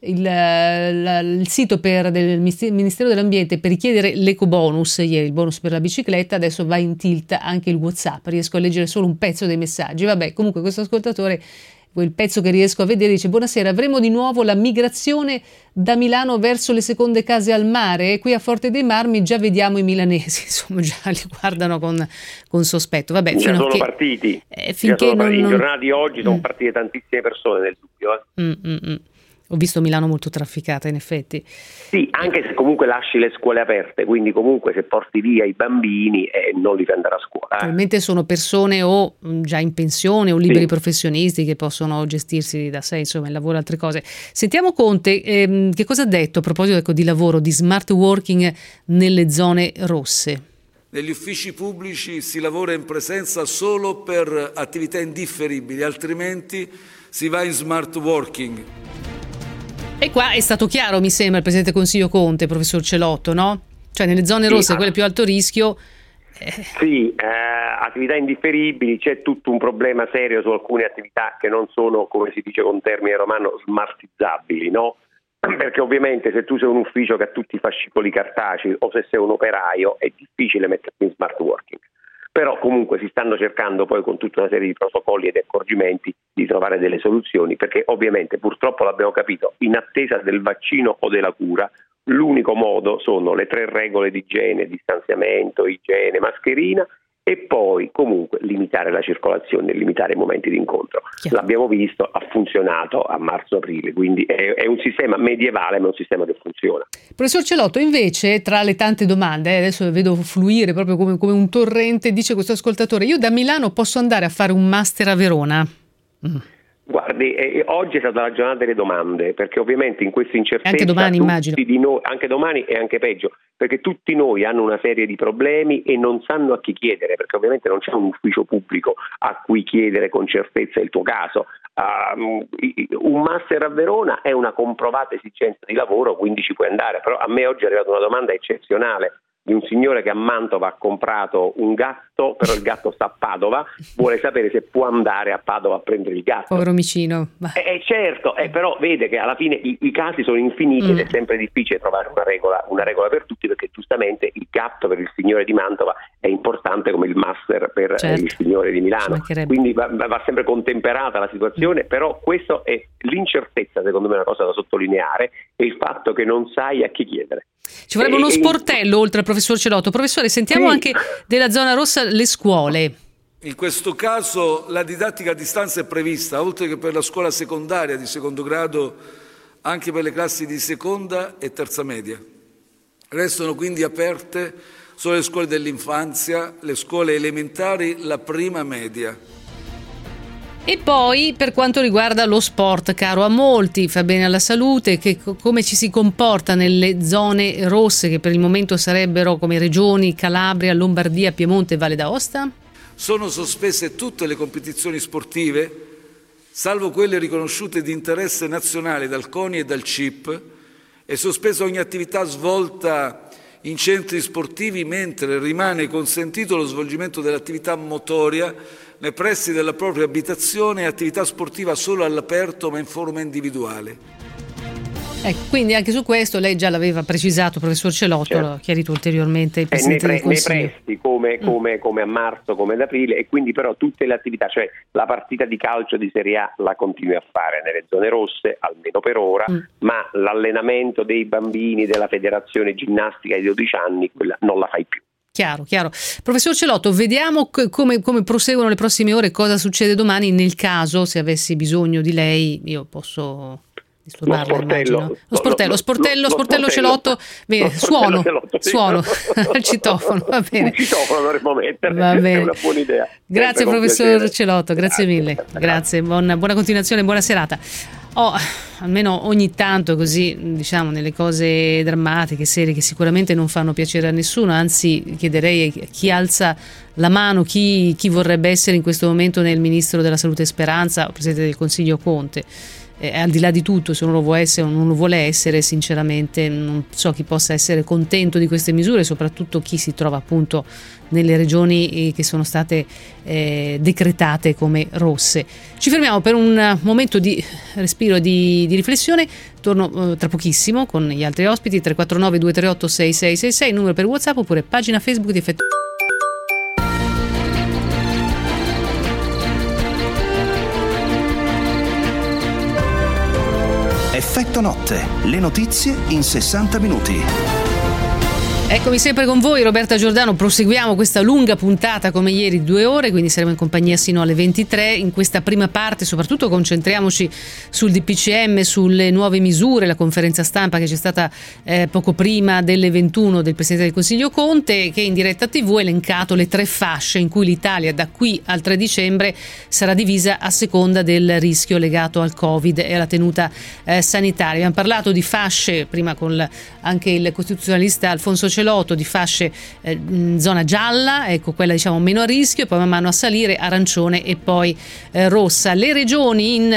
sito del Ministero dell'Ambiente per richiedere l'ecobonus, ieri il bonus per la bicicletta, adesso va in tilt anche il WhatsApp, riesco a leggere solo un pezzo dei messaggi. Vabbè, comunque questo ascoltatore, quel pezzo che riesco a vedere, dice: buonasera, avremo di nuovo la migrazione da Milano verso le seconde case al mare, e qui a Forte dei Marmi già vediamo i milanesi, insomma già li guardano con sospetto. Vabbè,
già sono partiti, in giornata di oggi sono partite tantissime persone nel dubbio.
Ho visto Milano molto trafficata, in effetti.
Sì, anche se comunque lasci le scuole aperte, quindi comunque se porti via i bambini non li fai andare a scuola.
Probabilmente sono persone o già in pensione o liberi professionisti che possono gestirsi da sé, insomma, il lavoro e altre cose. Sentiamo Conte, che cosa ha detto a proposito di lavoro, di smart working nelle zone rosse.
Negli uffici pubblici si lavora in presenza solo per attività indifferibili, altrimenti si va in smart working.
E qua è stato chiaro, mi sembra, il Presidente del Consiglio Conte, professor Celotto, no? Cioè nelle zone rosse, quelle più alto rischio,
Sì, attività indifferibili, c'è tutto un problema serio su alcune attività che non sono, come si dice con termine romano, smartizzabili, no? Perché ovviamente se tu sei un ufficio che ha tutti i fascicoli cartacei o se sei un operaio è difficile metterti in smart working. Però comunque si stanno cercando poi con tutta una serie di protocolli ed accorgimenti di trovare delle soluzioni, perché ovviamente purtroppo l'abbiamo capito, in attesa del vaccino o della cura, l'unico modo sono le 3 regole di igiene, distanziamento, igiene, mascherina e poi comunque limitare la circolazione, limitare i momenti di incontro. Chiaro. L'abbiamo visto, ha funzionato a marzo-aprile, quindi è un sistema medievale ma è un sistema che funziona.
Professor Celotto, invece tra le tante domande, adesso vedo fluire proprio come un torrente, dice questo ascoltatore, io da Milano posso andare a fare un master a Verona?
Guardi, oggi è stata la giornata delle domande, perché ovviamente in questa incertezza
anche domani immagino
di noi, anche domani e anche peggio, perché tutti noi hanno una serie di problemi e non sanno a chi chiedere, perché ovviamente non c'è un ufficio pubblico a cui chiedere con certezza il tuo caso. Un master a Verona è una comprovata esigenza di lavoro, quindi ci puoi andare, però a me oggi è arrivata una domanda eccezionale di un signore che a Mantova ha comprato un gatto, però il gatto sta a Padova, vuole sapere se può andare a Padova a prendere il gatto.
Povero omicino.
Certo, però vede che alla fine i casi sono infiniti ed è sempre difficile trovare una regola per tutti, perché giustamente il gatto per il signore di Mantova è importante come il master per il signore di Milano, quindi va sempre contemperata la situazione, però questo è l'incertezza, secondo me è una cosa da sottolineare, e il fatto che non sai a chi chiedere.
Ci vorrebbe uno sportello oltre al professor Celotto. Professore, sentiamo anche della zona rossa le scuole.
In questo caso la didattica a distanza è prevista, oltre che per la scuola secondaria di secondo grado, anche per le classi di seconda e terza media. Restano quindi aperte solo le scuole dell'infanzia, le scuole elementari, la prima media.
E poi per quanto riguarda lo sport, caro a molti, fa bene alla salute, come ci si comporta nelle zone rosse, che per il momento sarebbero come regioni Calabria, Lombardia, Piemonte e Valle d'Aosta?
Sono sospese tutte le competizioni sportive, salvo quelle riconosciute di interesse nazionale dal CONI e dal CIP, è sospesa ogni attività svolta in centri sportivi, mentre rimane consentito lo svolgimento dell'attività motoria nei pressi della propria abitazione e attività sportiva solo all'aperto ma in forma individuale.
Quindi anche su questo lei già l'aveva precisato, professor Celotto, certo. L'ha chiarito ulteriormente il Presidente del Consiglio.
Nei presti come a marzo, come ad aprile, e quindi però tutte le attività, cioè la partita di calcio di Serie A la continui a fare nelle zone rosse, almeno per ora, ma l'allenamento dei bambini della federazione ginnastica di 12 anni, quella non la fai più.
Chiaro. Professor Celotto, vediamo come proseguono le prossime ore, cosa succede domani nel caso, se avessi bisogno di lei, io posso disturbarla, immagino. Lo sportello Celotto, bene, suono al citofono, va bene.
Un citofono dovremmo mettere,
va bene.
È una buona idea.
Grazie professor Celotto, grazie mille. Grazie, buona continuazione, buona serata. Almeno ogni tanto così, diciamo, nelle cose drammatiche, serie che sicuramente non fanno piacere a nessuno, anzi chiederei a chi alza la mano, chi vorrebbe essere in questo momento nel Ministro della Salute Speranza o Presidente del Consiglio Conte. Al di là di tutto, se uno lo vuole essere o non lo vuole essere, sinceramente non so chi possa essere contento di queste misure, soprattutto chi si trova appunto nelle regioni che sono state decretate come rosse. Ci fermiamo per un momento di respiro, di riflessione. Torno tra pochissimo con gli altri ospiti. 349 238 6666, numero per WhatsApp, oppure pagina Facebook di Effetto.
Effetto Notte, le notizie in 60 minuti.
Eccomi sempre con voi, Roberta Giordano. Proseguiamo questa lunga puntata come ieri, 2 ore, quindi saremo in compagnia sino alle 23. In questa prima parte soprattutto concentriamoci sul DPCM, sulle nuove misure, la conferenza stampa che c'è stata poco prima delle 21 del Presidente del Consiglio Conte, che in diretta TV ha elencato le 3 fasce in cui l'Italia da qui al 3 dicembre sarà divisa a seconda del rischio legato al Covid e alla tenuta sanitaria. Abbiamo parlato di fasce prima con anche il costituzionalista Alfonso Celotto, di fasce in zona gialla, ecco quella diciamo meno a rischio, e poi man mano a salire arancione e poi rossa. Le regioni in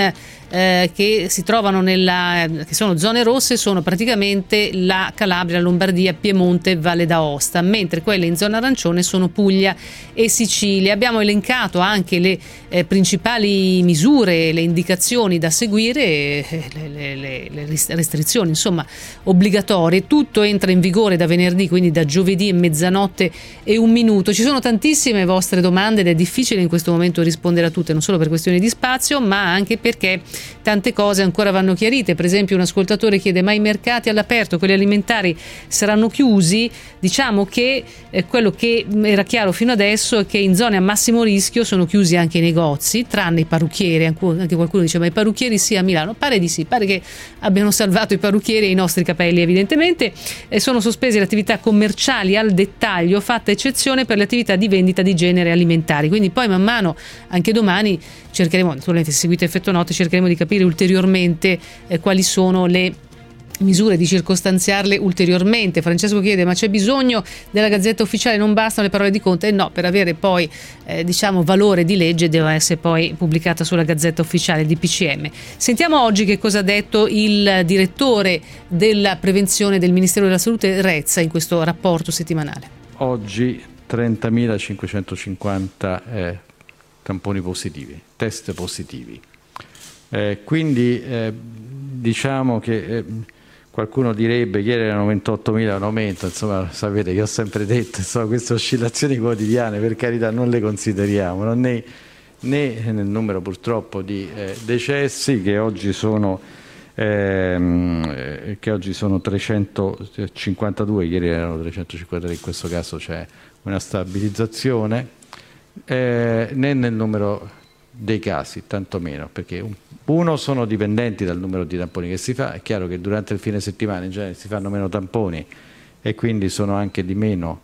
che si trovano che sono zone rosse sono praticamente la Calabria, Lombardia, Piemonte, Valle d'Aosta, mentre quelle in zona arancione sono Puglia e Sicilia. Abbiamo elencato anche le principali misure, le indicazioni da seguire, le restrizioni insomma obbligatorie. Tutto entra in vigore da venerdì, quindi da giovedì 00:01. Ci sono tantissime vostre domande ed è difficile in questo momento rispondere a tutte, non solo per questioni di spazio ma anche perché tante cose ancora vanno chiarite. Per esempio un ascoltatore chiede: ma i mercati all'aperto, quelli alimentari, saranno chiusi? Diciamo che quello che era chiaro fino adesso è che in zone a massimo rischio sono chiusi anche i negozi, tranne i parrucchieri. Anche qualcuno dice: ma i parrucchieri sì a Milano? Pare di sì, pare che abbiano salvato i parrucchieri e i nostri capelli evidentemente. Sono sospese le attività commerciali al dettaglio, fatta eccezione per le attività di vendita di generi alimentari. Quindi poi man mano, anche domani, cercheremo, naturalmente se seguite Effetto Notte, cercheremo di capire ulteriormente quali sono le misure, di circostanziarle ulteriormente. Francesco chiede: ma c'è bisogno della Gazzetta Ufficiale, non bastano le parole di Conte? No, per avere poi valore di legge deve essere poi pubblicata sulla Gazzetta Ufficiale, il DPCM. Sentiamo oggi che cosa ha detto il direttore della prevenzione del Ministero della Salute, Rezza, in questo rapporto settimanale.
Oggi 30.550 tamponi positivi, test positivi. Quindi diciamo che qualcuno direbbe: ieri erano 28.000, un aumento. Insomma, sapete che ho sempre detto, insomma, queste oscillazioni quotidiane, per carità, non le consideriamo, né nel numero purtroppo di decessi, che oggi sono 352, ieri erano 353, in questo caso c'è una stabilizzazione, né nel numero dei casi, tantomeno, perché sono dipendenti dal numero di tamponi che si fa. È chiaro che durante il fine settimana in genere si fanno meno tamponi e quindi sono anche di meno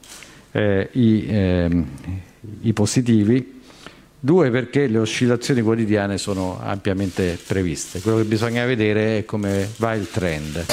i positivi. 2, perché le oscillazioni quotidiane sono ampiamente previste. Quello che bisogna vedere è come va il trend.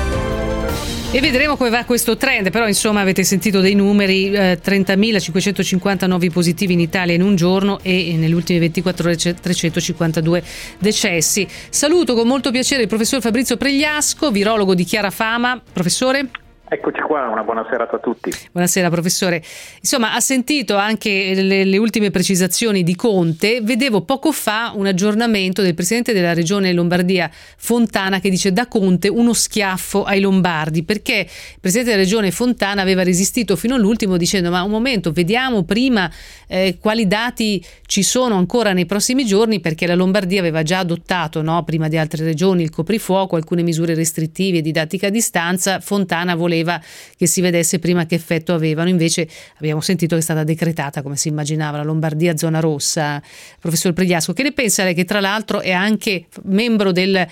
E vedremo come va questo trend, però insomma avete sentito dei numeri, 30.550 nuovi positivi in Italia in un giorno e nelle ultime 24 ore 352 decessi. Saluto con molto piacere il professor Fabrizio Pregliasco, virologo di chiara fama. Professore?
Eccoci qua, una buona serata a tutti.
Buonasera professore. Insomma, ha sentito anche le ultime precisazioni di Conte. Vedevo poco fa un aggiornamento del presidente della regione Lombardia, Fontana, che dice: da Conte uno schiaffo ai lombardi, perché il presidente della regione Fontana aveva resistito fino all'ultimo dicendo: ma un momento, vediamo prima quali dati ci sono ancora nei prossimi giorni, perché la Lombardia aveva già adottato, no, prima di altre regioni, il coprifuoco, alcune misure restrittive e didattica a distanza. Fontana voleva che si vedesse prima che effetto avevano. Invece abbiamo sentito che è stata decretata, come si immaginava, la Lombardia zona rossa. Professor Pregliasco, che ne pensa lei, che tra l'altro è anche membro del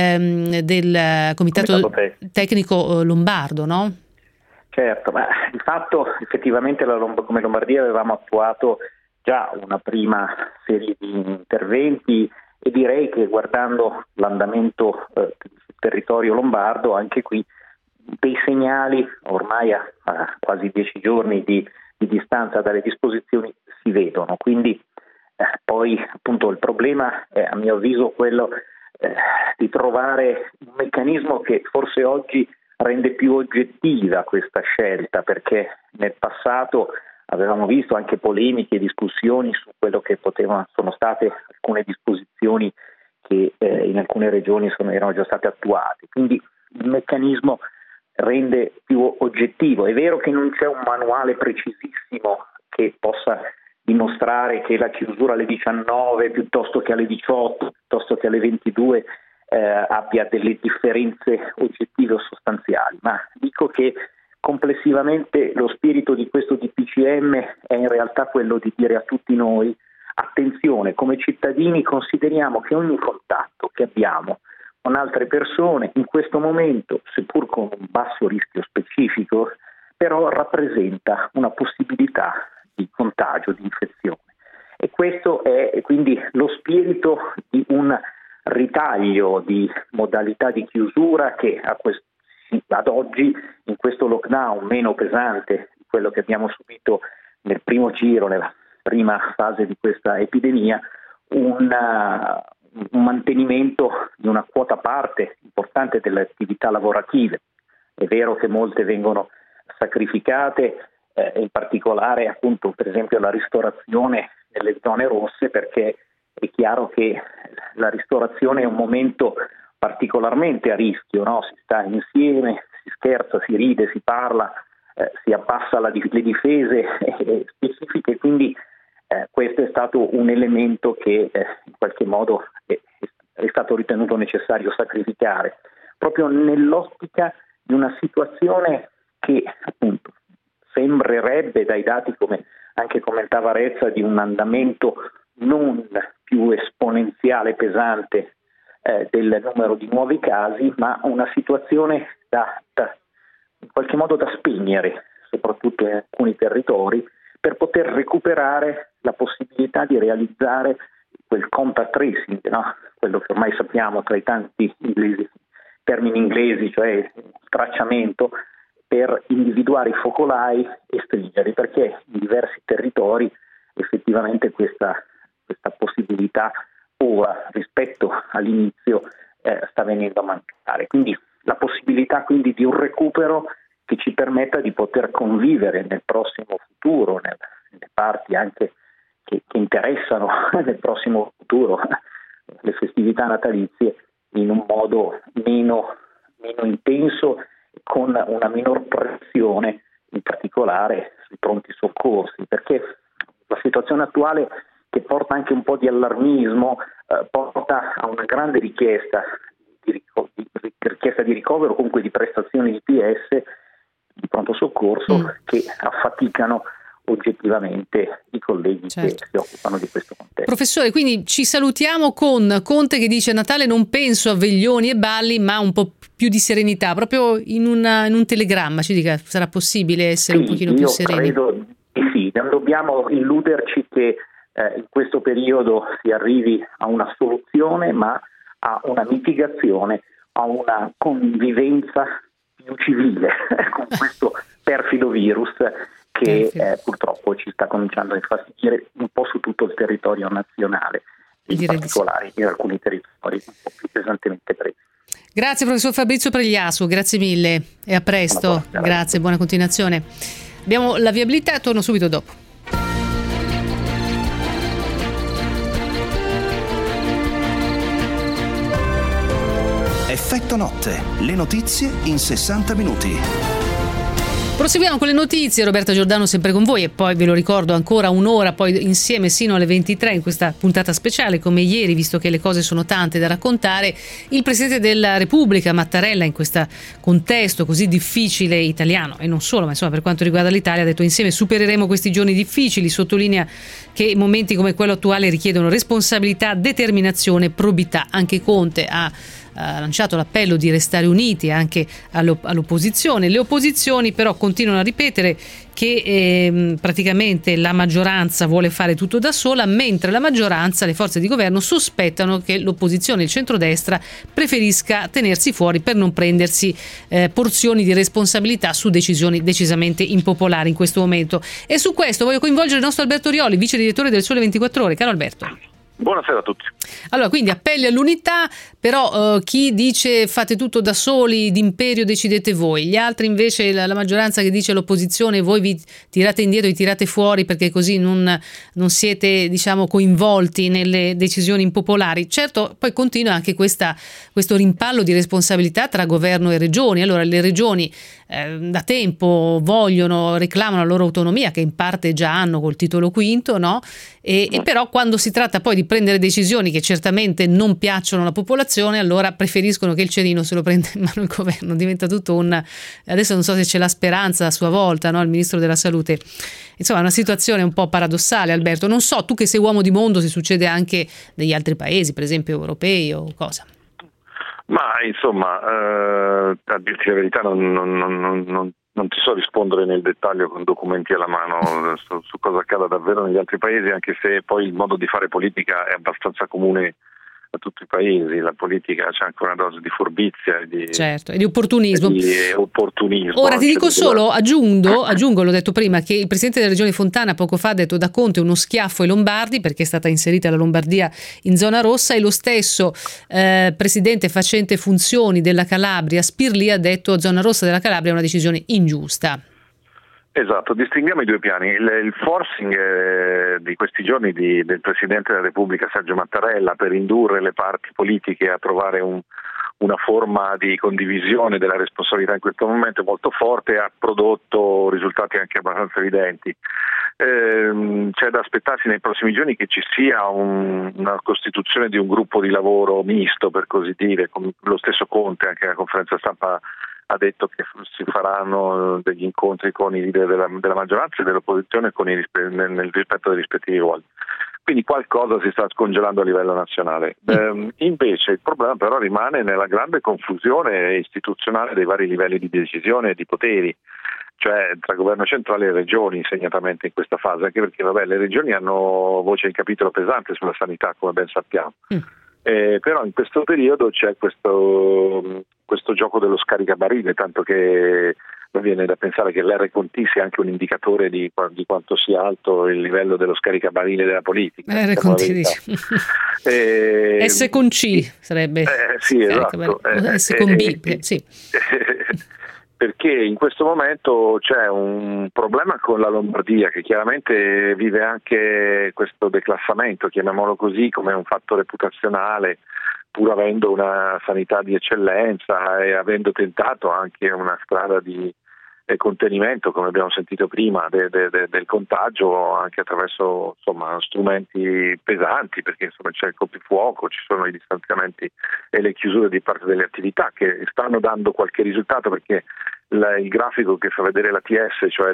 comitato tecnico lombardo, no?
Certo, ma di fatto effettivamente come Lombardia avevamo attuato già una prima serie di interventi e direi che, guardando l'andamento del territorio lombardo, anche qui dei segnali ormai a quasi 10 giorni di distanza dalle disposizioni si vedono. Quindi poi appunto il problema è, a mio avviso, quello di trovare un meccanismo che forse oggi rende più oggettiva questa scelta, perché nel passato avevamo visto anche polemiche e discussioni su quello che sono state alcune disposizioni che in alcune regioni erano già state attuate. Quindi il meccanismo rende più oggettivo. È vero che non c'è un manuale precisissimo che possa dimostrare che la chiusura alle 19 piuttosto che alle 18, piuttosto che alle 22 abbia delle differenze oggettive o sostanziali, ma dico che complessivamente lo spirito di questo DPCM è in realtà quello di dire a tutti noi: attenzione, come cittadini consideriamo che ogni contatto che abbiamo con altre persone in questo momento, seppur con un basso rischio specifico, però rappresenta una possibilità di contagio, di infezione. E questo è quindi lo spirito di un ritaglio di modalità di chiusura che ad oggi, in questo lockdown meno pesante di quello che abbiamo subito nel primo giro, nella prima fase di questa epidemia, un un mantenimento di una quota parte importante delle attività lavorative. È vero che molte vengono sacrificate, in particolare appunto per esempio la ristorazione nelle zone rosse, perché è chiaro che la ristorazione è un momento particolarmente a rischio, no? Si sta insieme, si scherza, si ride, si parla, si abbassa le difese specifiche, quindi questo è stato un elemento che in qualche modo è stato ritenuto necessario sacrificare, proprio nell'ottica di una situazione che appunto sembrerebbe, dai dati come anche commentava Rezza, di un andamento non più esponenziale, pesante del numero di nuovi casi, ma una situazione in qualche modo da spegnere, soprattutto in alcuni territori, per poter recuperare la possibilità di realizzare quel contact tracing, no? Quello che ormai sappiamo tra i tanti termini inglesi, cioè tracciamento, per individuare i focolai e stringerli, perché in diversi territori effettivamente questa possibilità ora rispetto all'inizio sta venendo a mancare. Quindi la possibilità quindi di un recupero che ci permetta di poter convivere nel prossimo futuro, nelle parti anche che interessano nel prossimo futuro le festività natalizie, in un modo meno intenso, con una minor pressione, in particolare sui pronti soccorsi, perché la situazione attuale, che porta anche un po' di allarmismo, porta a una grande richiesta di ricovero, comunque di prestazioni di PS, di pronto soccorso, che affaticano oggettivamente i colleghi che si occupano di questo contesto.
Professore, quindi ci salutiamo con Conte che dice: a Natale non penso a veglioni e balli, ma un po' più di serenità. Proprio in un telegramma ci dica, sarà possibile essere un pochino più sereni?
Io credo di sì, non dobbiamo illuderci che in questo periodo si arrivi a una soluzione, ma a una mitigazione, a una convivenza più civile con questo perfido virus che purtroppo ci sta cominciando a infastidire un po' su tutto il territorio nazionale, in particolare in alcuni territori un po' più pesantemente presi.
Grazie professor Fabrizio Pregliasco, grazie mille e a presto. Grazie, buona continuazione. Abbiamo la viabilità, torno subito dopo.
Effetto notte, le notizie in 60 minuti.
Proseguiamo con le notizie, Roberta Giordano sempre con voi, e poi ve lo ricordo ancora un'ora poi insieme sino alle 23 in questa puntata speciale, come ieri, visto che le cose sono tante da raccontare. Il Presidente della Repubblica Mattarella, in questo contesto così difficile italiano e non solo, ma insomma per quanto riguarda l'Italia, ha detto: insieme supereremo questi giorni difficili. Sottolinea che momenti come quello attuale richiedono responsabilità, determinazione, probità. Anche Conte ha lanciato l'appello di restare uniti anche all'opposizione. Le opposizioni però continuano a ripetere che praticamente la maggioranza vuole fare tutto da sola, mentre la maggioranza, le forze di governo, sospettano che l'opposizione, il centrodestra, preferisca tenersi fuori per non prendersi porzioni di responsabilità su decisioni decisamente impopolari in questo momento. E su questo voglio coinvolgere il nostro Alberto Rioli, vice direttore del Sole 24 Ore. Caro Alberto.
Buonasera a tutti.
Allora, quindi appelli all'unità, però chi dice fate tutto da soli, d'imperio decidete voi, gli altri invece, la maggioranza che dice all'opposizione voi vi tirate indietro, vi tirate fuori perché così non siete, diciamo, coinvolti nelle decisioni impopolari. Certo, poi continua anche questo rimpallo di responsabilità tra governo e regioni. Allora, le regioni da tempo reclamano la loro autonomia, che in parte già hanno col titolo quinto, no? E però quando si tratta poi di prendere decisioni che certamente non piacciono alla popolazione, allora preferiscono che il cerino se lo prenda in mano il governo. Diventa tutto adesso non so se c'è la Speranza a sua volta, no? Il ministro della salute. Insomma, è una situazione un po' paradossale, Alberto. Non so, tu che sei uomo di mondo, se succede anche negli altri paesi, per esempio europei o cosa.
Ma insomma, a dirti la verità non ti so rispondere nel dettaglio con documenti alla mano su cosa accada davvero negli altri paesi, anche se poi il modo di fare politica è abbastanza comune a tutti i paesi, la politica c'è anche una dose di furbizia e
di opportunismo. Ora ti dico solo, aggiungo, l'ho detto prima, che il presidente della regione Fontana poco fa ha detto da Conte uno schiaffo ai lombardi perché è stata inserita la Lombardia in zona rossa, e lo stesso presidente facente funzioni della Calabria, Spirlì, ha detto zona rossa della Calabria è una decisione ingiusta.
Esatto, distinguiamo i due piani. Il forcing di questi giorni del Presidente della Repubblica Sergio Mattarella per indurre le parti politiche a trovare una forma di condivisione della responsabilità in questo momento molto forte ha prodotto risultati anche abbastanza evidenti. C'è da aspettarsi nei prossimi giorni che ci sia una costituzione di un gruppo di lavoro misto, per così dire, con lo stesso Conte anche alla conferenza stampa ha detto che si faranno degli incontri con i leader della maggioranza e dell'opposizione nel rispetto dei rispettivi ruoli. Quindi qualcosa si sta scongelando a livello nazionale. Invece il problema però rimane nella grande confusione istituzionale dei vari livelli di decisione e di poteri, cioè tra governo centrale e regioni, segnatamente in questa fase, anche perché le regioni hanno voce in capitolo pesante sulla sanità, come ben sappiamo. Però in questo periodo c'è questo gioco dello scaricabarile, tanto che viene da pensare che l'R-Conti sia anche un indicatore di quanto sia alto il livello dello scaricabarile della politica.
R-Conti dice. S con C sarebbe.
Sì, esatto.
S con B, sì.
Perché in questo momento c'è un problema con la Lombardia, che chiaramente vive anche questo declassamento, chiamiamolo così, come un fatto reputazionale, pur avendo una sanità di eccellenza e avendo tentato anche una strada di contenimento, come abbiamo sentito prima, del contagio, anche attraverso strumenti pesanti, perché c'è il coprifuoco, ci sono i distanziamenti e le chiusure di parte delle attività che stanno dando qualche risultato, perché il grafico che fa vedere l'ATS, cioè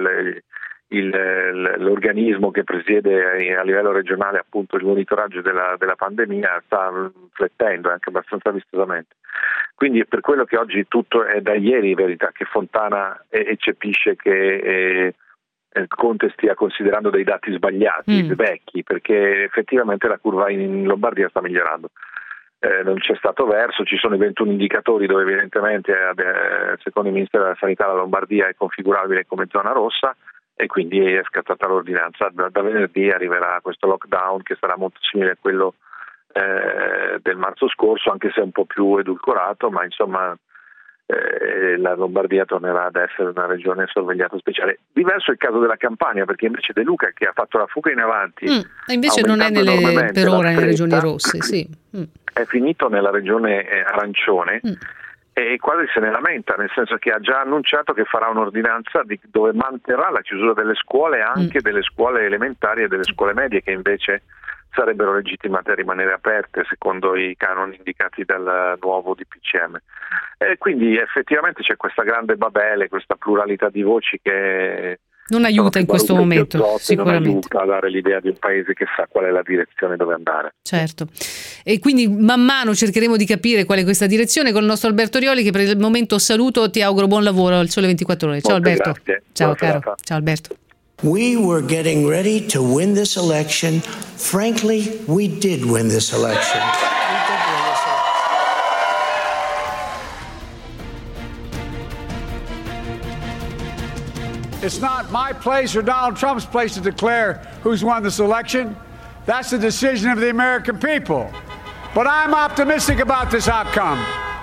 l'organismo che presiede a livello regionale appunto il monitoraggio della pandemia, sta riflettendo anche abbastanza vistosamente. Quindi è per quello che oggi tutto è da ieri in verità che Fontana eccepisce che Conte stia considerando dei dati sbagliati, vecchi, perché effettivamente la curva in Lombardia sta migliorando. Non c'è stato verso, ci sono i 21 indicatori dove evidentemente secondo il Ministero della Sanità la Lombardia è configurabile come zona rossa, e quindi è scattata l'ordinanza. Da venerdì arriverà questo lockdown che sarà molto simile a quello del marzo scorso, anche se un po' più edulcorato, ma insomma la Lombardia tornerà ad essere una regione sorvegliata speciale. Diverso è il caso della Campania, perché invece De Luca, che ha fatto la fuga in avanti,
invece non è per ora nelle regioni rosse, sì.
È finito nella regione arancione. E quasi se ne lamenta, nel senso che ha già annunciato che farà un'ordinanza dove manterrà la chiusura delle scuole, anche delle scuole elementari e delle scuole medie, che invece sarebbero legittimate a rimanere aperte secondo i canoni indicati dal nuovo DPCM. E quindi effettivamente c'è questa grande babele, questa pluralità di voci che
non aiuta in questo momento, sicuramente.
Non aiuta a dare l'idea di un paese che sa qual è la direzione dove andare.
Certo. E quindi man mano cercheremo di capire qual è questa direzione con il nostro Alberto Rioli, che per il momento saluto, ti auguro buon lavoro al Sole 24 Ore. Ciao Alberto.
Grazie.
Ciao caro. Ciao Alberto.
We were getting ready to win this election. Frankly, we did win this election.
It's not my place or Donald Trump's place to declare who's won this election. That's the decision of the American people. But I'm optimistic about this outcome.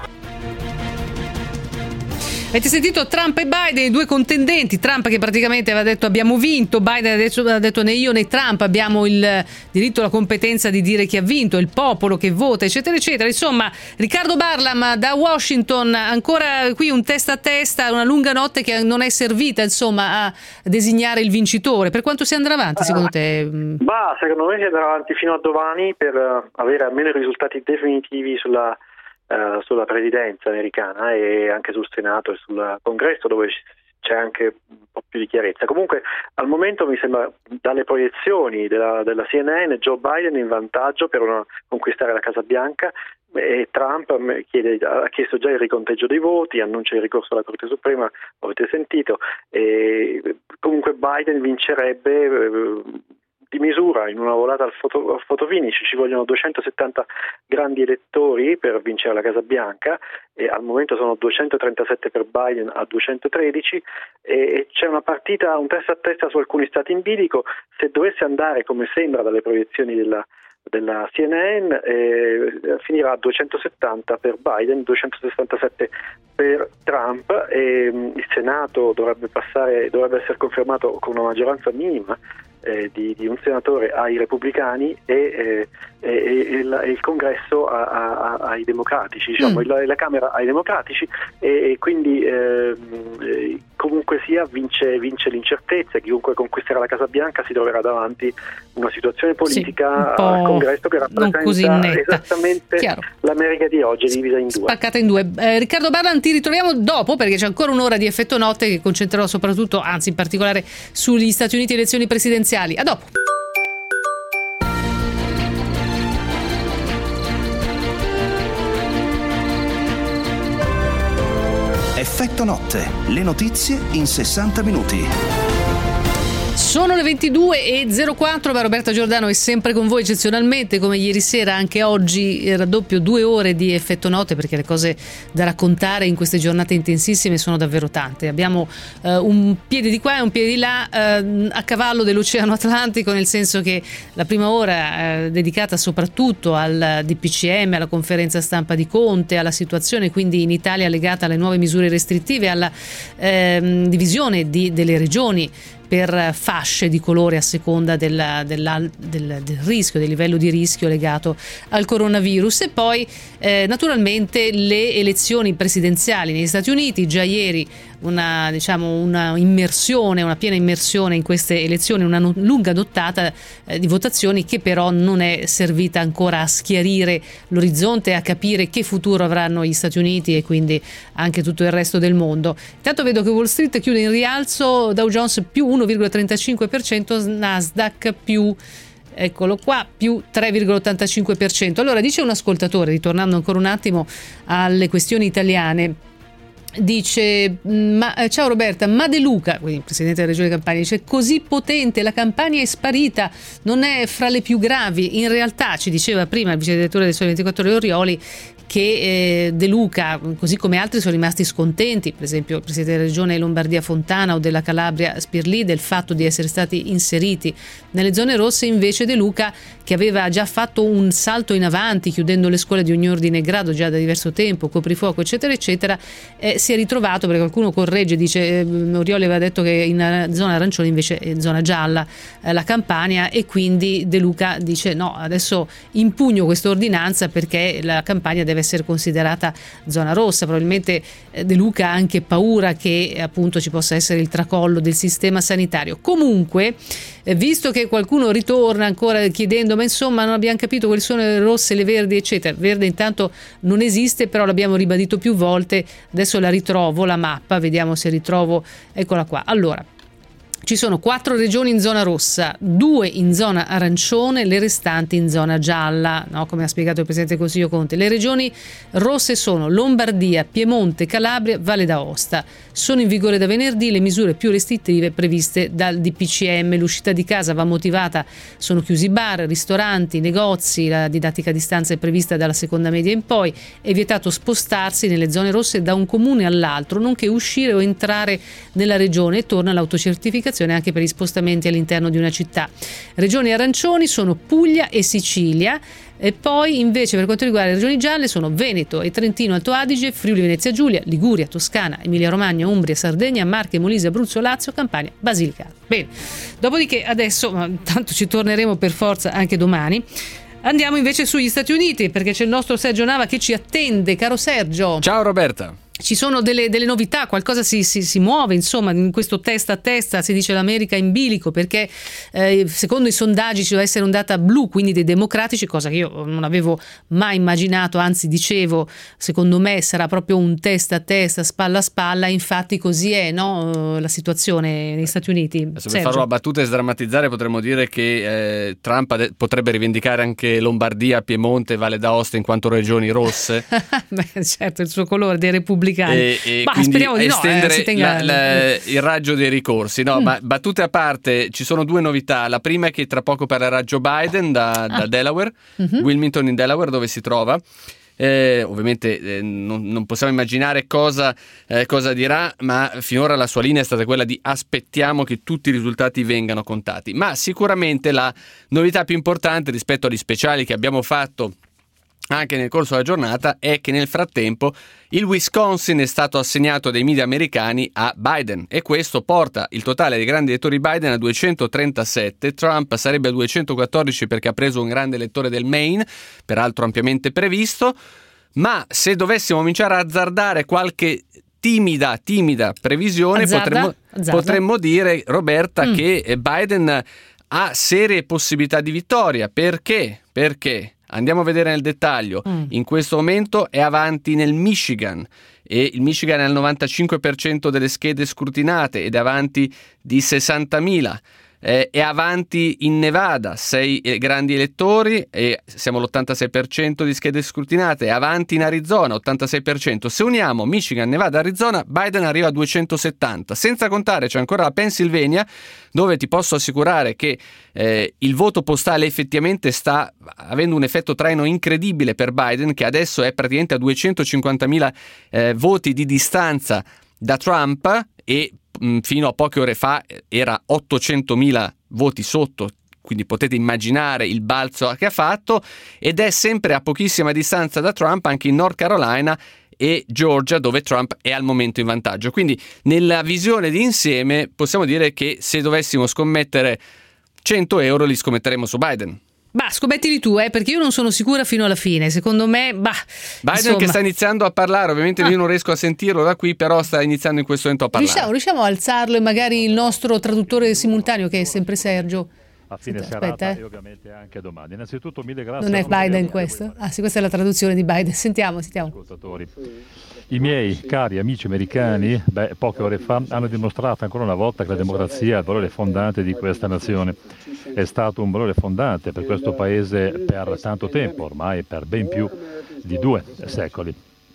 Avete sentito Trump e Biden, i due contendenti. Trump che praticamente aveva detto abbiamo vinto, Biden ha detto né io né Trump abbiamo il diritto, la competenza di dire chi ha vinto, il popolo che vota, eccetera eccetera. Insomma, Riccardo Barlam da Washington, ancora qui un testa a testa, una lunga notte che non è servita insomma a designare il vincitore. Per quanto si andrà avanti secondo te?
Secondo me si andrà avanti fino a domani per avere almeno i risultati definitivi sulla presidenza americana e anche sul Senato e sul Congresso, dove c'è anche un po' più di chiarezza. Comunque al momento mi sembra, dalle proiezioni della CNN, Joe Biden in vantaggio per conquistare la Casa Bianca, e Trump ha chiesto già il riconteggio dei voti, annuncia il ricorso alla Corte Suprema, avete sentito, e comunque Biden vincerebbe di misura in una volata al fotofinish ci vogliono 270 grandi elettori per vincere la Casa Bianca, e al momento sono 237 per Biden a 213, e c'è una partita, un testa a testa su alcuni stati in bilico. Se dovesse andare come sembra dalle proiezioni della CNN, finirà a 270 per Biden, 267 per Trump, e il Senato dovrebbe essere confermato con una maggioranza minima di un senatore ai repubblicani e il Congresso ai democratici, diciamo, la Camera ai democratici, e quindi comunque sia vince l'incertezza, e chiunque conquisterà la Casa Bianca si troverà davanti una situazione politica al Congresso che rappresenta esattamente l'America di oggi, divisa in due.
Spaccata in due. Riccardo Barlan, ti ritroviamo dopo, perché c'è ancora un'ora di Effetto Notte che concentrerò soprattutto, anzi in particolare, sugli Stati Uniti, elezioni presidenziali. A dopo.
Effetto Notte, le notizie in 60 minuti.
Sono le 22:04, ma Roberta Giordano è sempre con voi, eccezionalmente come ieri sera. Anche oggi raddoppio 2 ore di Effetto Notte, perché le cose da raccontare in queste giornate intensissime sono davvero tante. Abbiamo un piede di qua e un piede di là, a cavallo dell'Oceano Atlantico, nel senso che la prima ora dedicata soprattutto al DPCM, alla conferenza stampa di Conte, alla situazione quindi in Italia legata alle nuove misure restrittive, alla divisione delle regioni per fasce di colore a seconda del rischio, del livello di rischio legato al coronavirus, e poi naturalmente le elezioni presidenziali negli Stati Uniti. Già ieri una piena immersione in queste elezioni, una lunga nottata di votazioni che però non è servita ancora a schiarire l'orizzonte, a capire che futuro avranno gli Stati Uniti e quindi anche tutto il resto del mondo. Intanto vedo che Wall Street chiude in rialzo, Dow Jones più 1,35%, Nasdaq più, eccolo qua, più 3,85%. Allora, dice un ascoltatore, ritornando ancora un attimo alle questioni italiane, dice: ciao Roberta, ma De Luca, quindi il presidente della regione Campania, dice: così potente, la Campania è sparita, non è fra le più gravi. In realtà, ci diceva prima il vice direttore del Sole 24 Ore Orioli, che De Luca, così come altri, sono rimasti scontenti, per esempio il presidente della regione Lombardia Fontana o della Calabria Spirlì, del fatto di essere stati inseriti nelle zone rosse. Invece De Luca, che aveva già fatto un salto in avanti chiudendo le scuole di ogni ordine e grado già da diverso tempo, coprifuoco eccetera eccetera, si è ritrovato, perché qualcuno corregge, dice Orioli aveva detto che in zona arancione, invece in zona gialla la Campania, e quindi De Luca dice: no, adesso impugno questa ordinanza perché la Campania deve essere considerata zona rossa. Probabilmente De Luca ha anche paura che appunto ci possa essere il tracollo del sistema sanitario. Comunque, visto che qualcuno ritorna ancora chiedendo: ma insomma non abbiamo capito quali sono le rosse, le verdi eccetera. Verde intanto non esiste, però l'abbiamo ribadito più volte. Adesso la ritrovo, la mappa, vediamo se ritrovo, eccola qua. Allora, ci sono 4 regioni in zona rossa, 2 in zona arancione, le restanti in zona gialla, no? Come ha spiegato il Presidente del Consiglio Conte. Le regioni rosse sono Lombardia, Piemonte, Calabria, Valle d'Aosta. Sono in vigore da venerdì le misure più restrittive previste dal DPCM. L'uscita di casa va motivata, sono chiusi bar, ristoranti, negozi, la didattica a distanza è prevista dalla seconda media in poi, è vietato spostarsi nelle zone rosse da un comune all'altro, nonché uscire o entrare nella regione, e torna l'autocertificazione anche per gli spostamenti all'interno di una città. Regioni arancioni sono Puglia e Sicilia, e poi invece per quanto riguarda le regioni gialle sono Veneto e Trentino Alto Adige, Friuli Venezia Giulia, Liguria, Toscana, Emilia Romagna, Umbria, Sardegna, Marche, Molise, Abruzzo, Lazio, Campania, Basilicata. Bene, dopodiché adesso, tanto ci torneremo per forza anche domani, andiamo invece sugli Stati Uniti, perché c'è il nostro Sergio Nava che ci attende. Caro Sergio.
Ciao Roberta.
Ci sono delle novità, qualcosa si muove, insomma, in questo testa a testa. Si dice l'America in bilico, perché secondo i sondaggi ci deve essere ondata blu, quindi dei democratici, cosa che io non avevo mai immaginato, anzi dicevo, secondo me sarà proprio un testa a testa, spalla a spalla. Infatti così è, no? La situazione negli Stati Uniti.
Adesso, per farlo a battuta e sdrammatizzare, potremmo dire che Trump potrebbe rivendicare anche Lombardia, Piemonte, Valle d'Aosta in quanto regioni rosse.
Beh, certo, il suo colore dei repubblicani. repubblicani. Speriamo di
estendere il raggio dei ricorsi. No, ma battute a parte, ci sono due novità. La prima è che tra poco parlerà Joe Biden da Delaware, Wilmington in Delaware, dove si trova. Ovviamente non possiamo immaginare cosa dirà, ma finora la sua linea è stata quella di aspettiamo che tutti i risultati vengano contati. Ma sicuramente la novità più importante rispetto agli speciali che abbiamo fatto anche nel corso della giornata è che nel frattempo il Wisconsin è stato assegnato dai media americani a Biden, e questo porta il totale dei grandi elettori Biden a 237. Trump sarebbe a 214 perché ha preso un grande elettore del Maine, peraltro ampiamente previsto. Ma se dovessimo cominciare a azzardare qualche timida previsione, potremmo dire, Roberta, che Biden ha serie possibilità di vittoria. Perché? Andiamo a vedere nel dettaglio. In questo momento è avanti nel Michigan, e il Michigan è al 95% delle schede scrutinate ed è avanti di 60.000. È avanti in Nevada, 6 grandi elettori e siamo all'86% di schede scrutinate. È avanti in Arizona, 86%. Se uniamo Michigan, Nevada, Arizona, Biden arriva a 270. Senza contare c'è ancora la Pennsylvania, dove ti posso assicurare che il voto postale effettivamente sta avendo un effetto traino incredibile per Biden, che adesso è praticamente a 250.000 voti di distanza da Trump, e fino a poche ore fa era 800.000 voti sotto, quindi potete immaginare il balzo che ha fatto, ed è sempre a pochissima distanza da Trump anche in North Carolina e Georgia, dove Trump è al momento in vantaggio. Quindi nella visione di insieme possiamo dire che se dovessimo scommettere 100 euro li scommetteremo su Biden.
Scommettili tu, perché io non sono sicura fino alla fine. Secondo me,
Biden
insomma,
che sta iniziando a parlare, ovviamente io non riesco a sentirlo da qui, però sta iniziando in questo momento a parlare.
Riusciamo a alzarlo, e magari il nostro traduttore simultaneo, che è sempre Sergio,
a fine serata e ovviamente anche domani. Innanzitutto mille grazie.
Non è Biden questo? Sì, questa è la traduzione di Biden. Sentiamo.
I miei cari amici americani, poche ore fa, hanno dimostrato ancora una volta che la democrazia è il valore fondante di questa nazione. È stato un valore fondante per questo paese per tanto tempo, ormai per ben più di 2 secoli.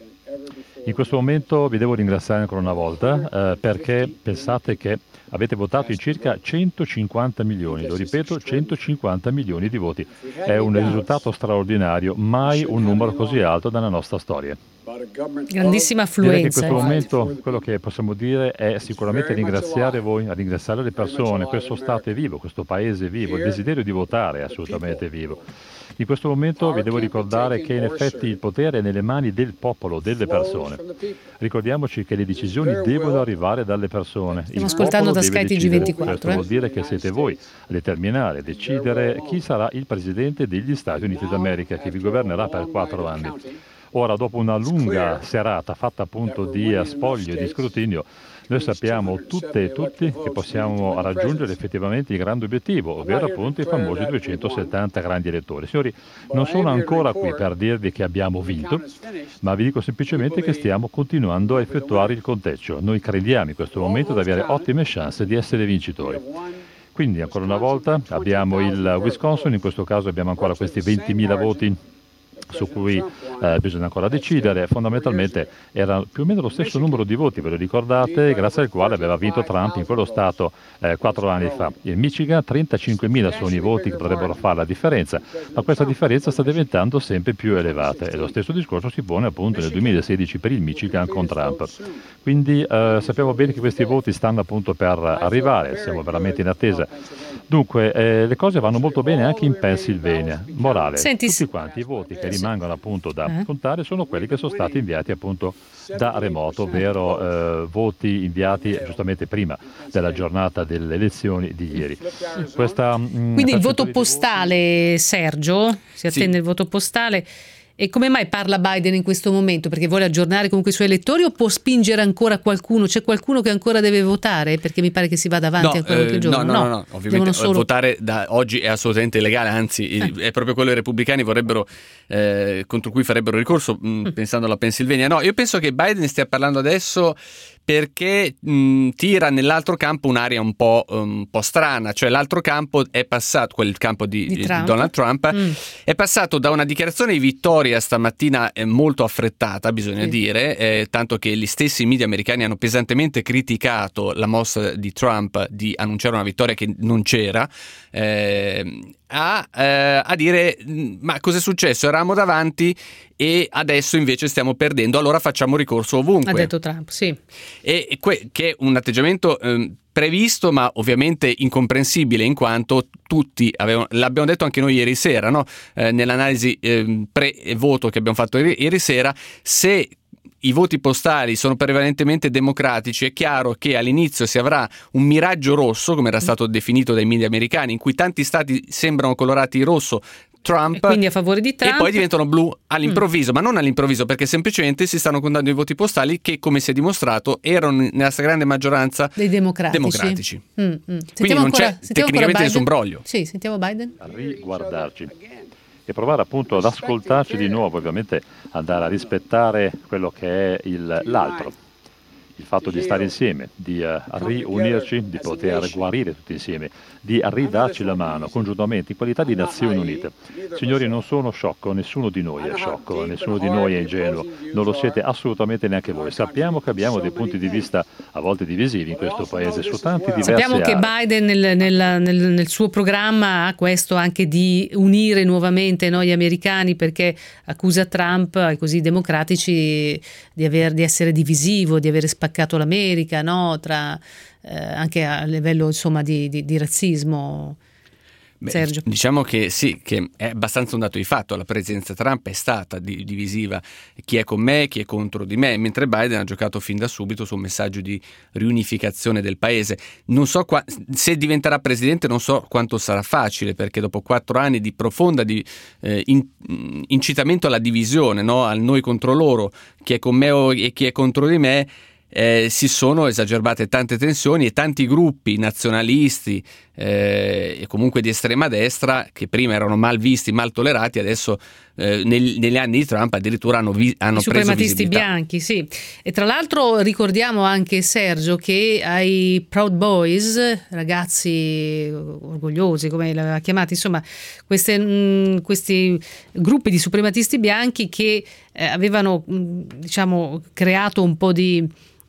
In questo momento vi devo ringraziare ancora una volta perché pensate che avete votato in circa 150 milioni, lo ripeto, 150 milioni di voti. È un risultato straordinario, mai un numero così alto nella nostra storia.
Grandissima affluenza.
Direi che in questo momento quello che possiamo dire è sicuramente ringraziare voi, ringraziare le persone. Questo Stato è vivo, questo Paese è vivo, il desiderio di votare è assolutamente vivo. In questo momento vi devo ricordare che in effetti il potere è nelle mani del popolo, delle persone. Ricordiamoci che le decisioni devono arrivare dalle persone.
Stiamo ascoltando da Sky TG24.
Questo vuol dire che siete voi a determinare, a decidere chi sarà il presidente degli Stati Uniti d'America, che vi governerà per 4 anni. Ora, dopo una lunga serata fatta appunto di spoglio e di scrutinio, noi sappiamo tutte e tutti che possiamo raggiungere effettivamente il grande obiettivo, ovvero appunto i famosi 270 grandi elettori. Signori, non sono ancora qui per dirvi che abbiamo vinto, ma vi dico semplicemente che stiamo continuando a effettuare il conteggio. Noi crediamo in questo momento di avere ottime chance di essere vincitori. Quindi ancora una volta abbiamo il Wisconsin, in questo caso abbiamo ancora questi 20.000 voti su cui bisogna ancora decidere. Fondamentalmente era più o meno lo stesso numero di voti, ve lo ricordate, grazie al quale aveva vinto Trump in quello stato 4 anni fa. In Michigan 35.000 sono i voti che potrebbero fare la differenza, ma questa differenza sta diventando sempre più elevata, e lo stesso discorso si pone appunto nel 2016 per il Michigan con Trump. Quindi sappiamo bene che questi voti stanno appunto per arrivare, siamo veramente in attesa. Dunque le cose vanno molto bene anche in Pennsylvania. Morale, tutti quanti i voti che rimangono appunto da contare sono quelli che sono stati inviati appunto da remoto, ovvero voti inviati giustamente prima della giornata delle elezioni di ieri.
Quindi il voto postale, Sergio, si attende il voto postale. E come mai parla Biden in questo momento? Perché vuole aggiornare comunque i suoi elettori, o può spingere ancora qualcuno? C'è qualcuno che ancora deve votare? Perché mi pare che si vada avanti a qualche giorno.
No, ovviamente votare da oggi è assolutamente illegale, anzi è proprio quello che i repubblicani vorrebbero, contro cui farebbero ricorso, pensando alla Pennsylvania. No, io penso che Biden stia parlando adesso perché tira nell'altro campo un'area un po' strana, cioè l'altro campo è passato, quel campo di Donald Trump, è passato da una dichiarazione di vittoria stamattina molto affrettata, bisogna dire, tanto che gli stessi media americani hanno pesantemente criticato la mossa di Trump di annunciare una vittoria che non c'era, a dire ma cos'è successo? Eravamo davanti e adesso invece stiamo perdendo, allora facciamo ricorso ovunque.
Ha detto Trump, sì.
Che è un atteggiamento previsto ma ovviamente incomprensibile, in quanto tutti l'abbiamo detto anche noi ieri sera, no? Nell'analisi pre-voto che abbiamo fatto ieri sera, se i voti postali sono prevalentemente democratici, è chiaro che all'inizio si avrà un miraggio rosso, come era stato definito dai media americani, in cui tanti stati sembrano colorati rosso, Trump,
e quindi a favore di Trump,
e poi diventano blu all'improvviso, ma non all'improvviso, perché semplicemente si stanno contando i voti postali che, come si è dimostrato, erano nella stragrande maggioranza
dei democratici.
Quindi non c'è tecnicamente nessun broglio.
Sì, sentiamo Biden.
A riguardarci e provare appunto ad ascoltarci di nuovo, ovviamente andare a rispettare quello che è l'altro, il fatto di stare insieme, di riunirci, di poter guarire tutti insieme, di ridarci la mano congiuntamente in qualità di Nazioni Unite. Signori, non sono sciocco, nessuno di noi è sciocco, nessuno di noi è ingenuo, non lo siete assolutamente neanche voi. Sappiamo che abbiamo dei punti di vista a volte divisivi in questo paese su tanti diversi
Sappiamo che Biden nel suo programma ha questo anche di unire nuovamente noi americani, perché accusa Trump e così i democratici di essere divisivo, di aver spaccato l'America, no? Anche a livello insomma di razzismo. Sergio.
Diciamo che sì, che è abbastanza un dato di fatto, la presidenza Trump è stata divisiva, chi è con me, chi è contro di me, mentre Biden ha giocato fin da subito su un messaggio di riunificazione del paese. Non so se diventerà presidente, non so quanto sarà facile, perché dopo 4 anni di profonda incitamento alla divisione, no? Al noi contro loro, chi è con me e chi è contro di me, si sono esacerbate tante tensioni e tanti gruppi nazionalisti e comunque di estrema destra, che prima erano mal visti, mal tollerati, adesso negli anni di Trump addirittura hanno preso
suprematisti bianchi, sì. E tra l'altro ricordiamo anche, Sergio, che ai Proud Boys, ragazzi orgogliosi come li aveva chiamati, insomma questi gruppi di suprematisti bianchi che avevano diciamo creato un po' di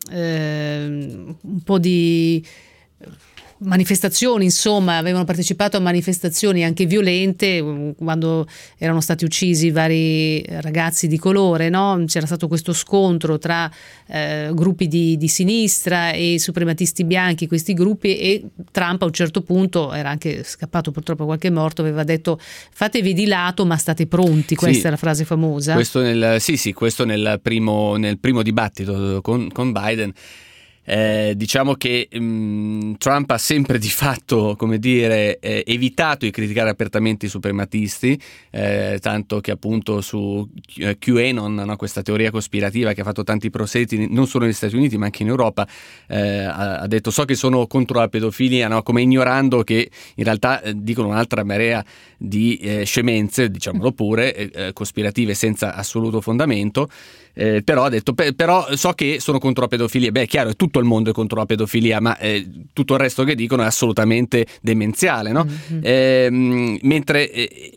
manifestazioni, insomma, avevano partecipato a manifestazioni anche violente quando erano stati uccisi vari ragazzi di colore, no? C'era stato questo scontro tra gruppi di sinistra e suprematisti bianchi, questi gruppi, e Trump a un certo punto, era anche scappato purtroppo qualche morto, aveva detto fatevi di lato ma state pronti, questa è la frase famosa.
Questo questo nel primo dibattito con Biden. Diciamo che Trump ha sempre di fatto, come dire, evitato di criticare apertamente i suprematisti, tanto che appunto su QAnon, no, questa teoria cospirativa che ha fatto tanti proselieti non solo negli Stati Uniti ma anche in Europa, ha detto so che sono contro la pedofilia, no? Come ignorando che in realtà dicono un'altra marea di scemenze, diciamolo pure, cospirative senza assoluto fondamento. Però ha detto però so che sono contro la pedofilia. Beh, è chiaro, tutto il mondo è contro la pedofilia, ma tutto il resto che dicono è assolutamente demenziale, no? Mentre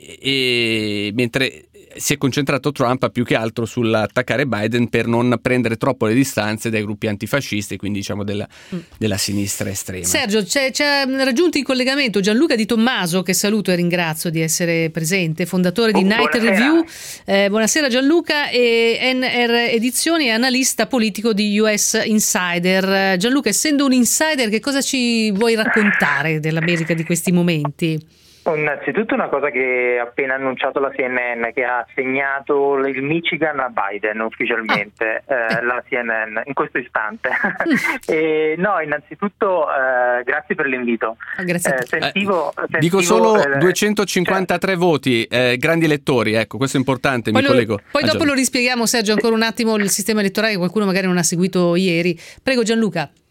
si è concentrato Trump più che altro sull'attaccare Biden per non prendere troppo le distanze dai gruppi antifascisti, quindi diciamo della sinistra estrema.
Sergio, ci ha raggiunto in collegamento Gianluca Di Tommaso, che saluto e ringrazio di essere presente, fondatore di Night Review. Buonasera Gianluca, e NR Edizioni, analista politico di US Insider. Gianluca, essendo un insider, che cosa ci vuoi raccontare dell'America di questi momenti?
Innanzitutto una cosa che ha appena annunciato la CNN, che ha assegnato il Michigan a Biden ufficialmente, la CNN, in questo istante. Innanzitutto grazie per l'invito.
Grazie.
Dico solo 253 voti, grandi elettori, ecco, questo è importante, mi collego.
Poi dopo lo rispieghiamo, Sergio, ancora un attimo il sistema elettorale che qualcuno magari non ha seguito ieri. Prego Gianluca.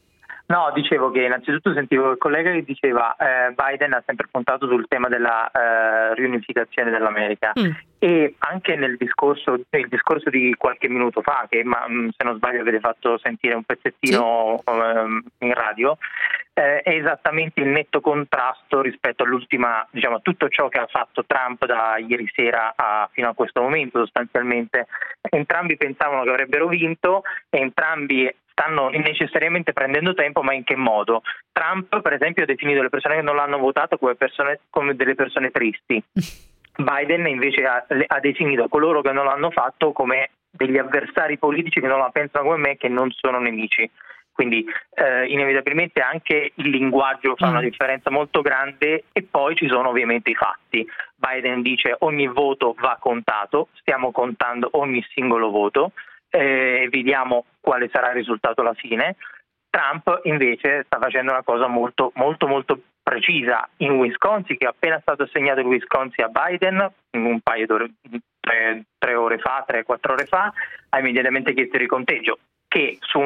No, dicevo che innanzitutto sentivo il collega che diceva Biden ha sempre puntato sul tema della riunificazione dell'America e anche nel discorso di qualche minuto fa, che se non sbaglio avete fatto sentire un pezzettino in radio, è esattamente il netto contrasto rispetto all'ultima, diciamo, tutto ciò che ha fatto Trump da ieri sera fino a questo momento. Sostanzialmente entrambi pensavano che avrebbero vinto, entrambi stanno necessariamente prendendo tempo, ma in che modo? Trump, per esempio, ha definito le persone che non l'hanno votato come delle persone tristi. Biden invece ha definito coloro che non l'hanno fatto come degli avversari politici che non la pensano come me, che non sono nemici. Quindi inevitabilmente anche il linguaggio fa una differenza molto grande, e poi ci sono ovviamente i fatti. Biden dice ogni voto va contato, stiamo contando ogni singolo voto, vediamo quale sarà il risultato alla fine. Trump invece sta facendo una cosa molto molto molto precisa in Wisconsin, che è appena stato assegnato il Wisconsin a Biden un paio d'ore, 3 ore fa, 3-4 ore fa, ha immediatamente chiesto il riconteggio, che su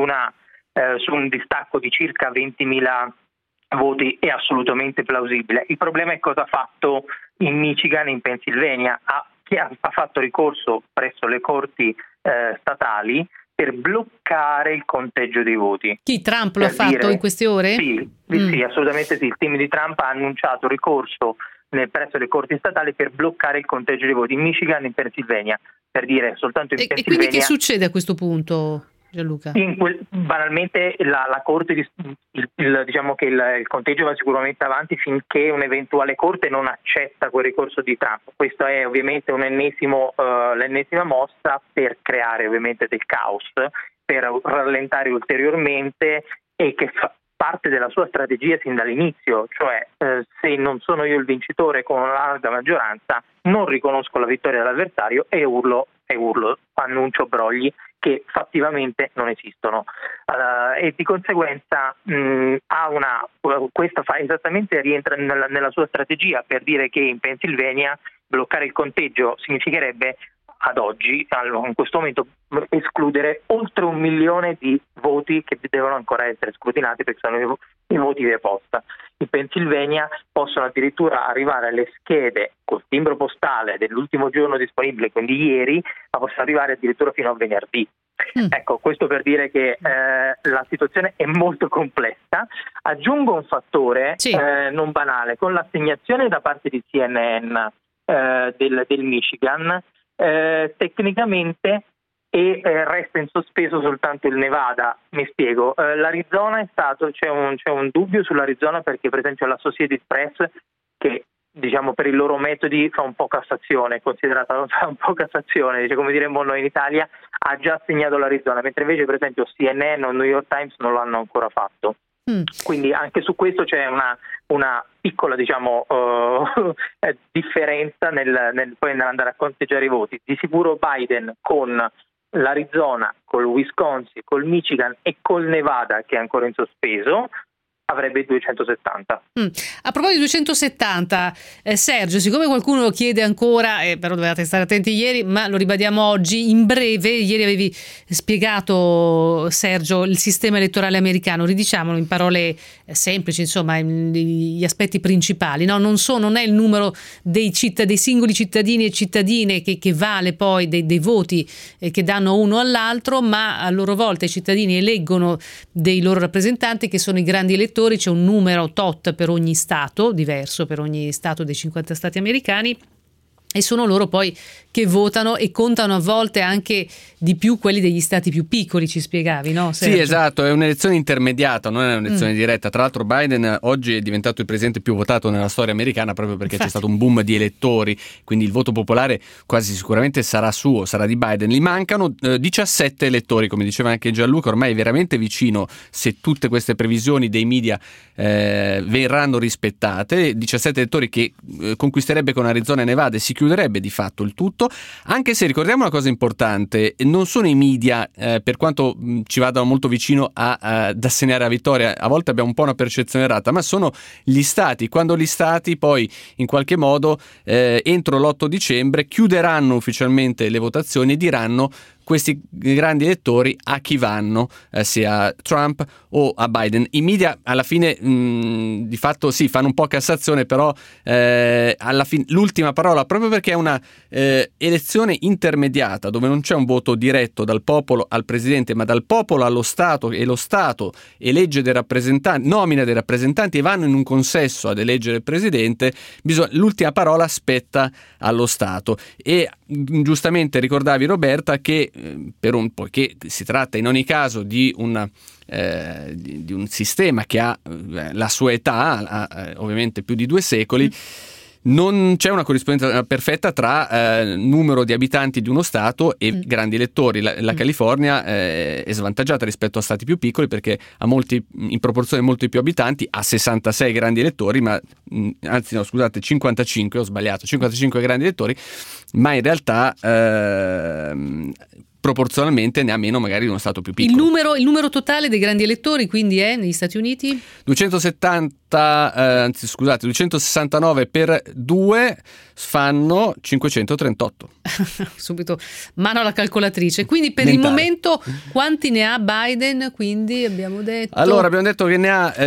un distacco di circa 20.000 voti è assolutamente plausibile. Il problema è cosa ha fatto in Michigan e in Pennsylvania. Ha fatto ricorso presso le corti statali per bloccare il conteggio dei voti.
Chi, Trump lo ha fatto in queste ore?
Sì, assolutamente sì. Il team di Trump ha annunciato ricorso presso le corti statali per bloccare il conteggio dei voti in Michigan e in Pennsylvania, per dire soltanto in Pennsylvania.
E quindi che succede a questo punto, Gianluca?
Banalmente la corte, diciamo che il conteggio va sicuramente avanti finché un'eventuale corte non accetta quel ricorso di Trump. Questo è ovviamente l'ennesima mossa per creare ovviamente del caos, per rallentare ulteriormente, e che fa parte della sua strategia sin dall'inizio, cioè se non sono io il vincitore con una larga maggioranza, non riconosco la vittoria dell'avversario e urlo, annuncio brogli che fattivamente non esistono, e di conseguenza questa rientra nella sua strategia, per dire che in Pennsylvania bloccare il conteggio significherebbe ad oggi, in questo momento, escludere oltre 1 milione di voti che devono ancora essere scrutinati, perché sono i voti via posta. In Pennsylvania possono addirittura arrivare alle schede col timbro postale dell'ultimo giorno disponibile, quindi ieri, ma possono arrivare addirittura fino a venerdì. Ecco, questo per dire che la situazione è molto complessa. Aggiungo un fattore non banale: con l'assegnazione da parte di CNN del Michigan, tecnicamente resta in sospeso soltanto il Nevada. Mi spiego. L'Arizona c'è un dubbio sull'Arizona, perché per esempio l'Associated Press, che diciamo per i loro metodi fa un po' Cassazione, considerata fa un po' Cassazione, come diremmo noi in Italia, ha già assegnato l'Arizona, mentre invece per esempio CNN o New York Times non l'hanno ancora fatto. Quindi anche su questo c'è una piccola, diciamo, differenza poi nell'andare a conteggiare i voti. Di sicuro Biden con l'Arizona, col Wisconsin, col Michigan e col Nevada, che è ancora in sospeso, avrebbe 270.
A proposito di 270, Sergio, siccome qualcuno lo chiede ancora, però dovevate stare attenti ieri, ma lo ribadiamo oggi in breve. Ieri avevi spiegato, Sergio, il sistema elettorale americano. Ridiciamolo in parole semplici, insomma, gli aspetti principali. No? Non è il numero dei singoli cittadini e cittadine che vale poi dei voti che danno uno all'altro, ma a loro volta i cittadini eleggono dei loro rappresentanti, che sono i grandi elettori. C'è un numero tot per ogni stato, diverso per ogni stato dei 50 stati americani, e sono loro poi che votano, e contano a volte anche di più quelli degli stati più piccoli, ci spiegavi, no, Sergio?
Sì, esatto, è un'elezione intermediata, non è un'elezione diretta. Tra l'altro Biden oggi è diventato il presidente più votato nella storia americana, proprio perché c'è stato un boom di elettori, quindi il voto popolare quasi sicuramente sarà suo, sarà di Biden. Gli mancano 17 elettori, come diceva anche Gianluca, ormai è veramente vicino, se tutte queste previsioni dei media verranno rispettate. 17 elettori che conquisterebbe con Arizona e Nevada, e si chiuderebbe di fatto il tutto, anche se ricordiamo una cosa importante: non sono i media, per quanto ci vadano molto vicino ad assegnare la vittoria, a volte abbiamo un po' una percezione errata, ma sono gli stati. Quando gli stati poi in qualche modo entro l'8 dicembre chiuderanno ufficialmente le votazioni e diranno questi grandi elettori a chi vanno, sia a Trump o a Biden. I media alla fine di fatto sì, fanno un po' Cassazione, però alla fine l'ultima parola, proprio perché è una elezione intermediata dove non c'è un voto diretto dal popolo al presidente, ma dal popolo allo Stato, e lo Stato elegge dei rappresentanti, nomina dei rappresentanti e vanno in un consesso ad eleggere il presidente. L'ultima parola spetta allo Stato. E giustamente ricordavi, Roberta, che poiché si tratta in ogni caso di un sistema che ha la sua età, ovviamente più di 2 secoli, non c'è una corrispondenza perfetta tra numero di abitanti di uno stato e grandi elettori. La California è svantaggiata rispetto a stati più piccoli perché ha in proporzione molti più abitanti, ha 66 grandi elettori, ma 55, ho sbagliato, 55 grandi elettori, ma in realtà proporzionalmente ne ha meno magari di uno stato più piccolo.
Il numero totale dei grandi elettori quindi è negli Stati Uniti?
269 per 2 fanno 538.
Subito mano alla calcolatrice. Quindi per il momento quanti ne ha Biden? Quindi abbiamo detto
che ne ha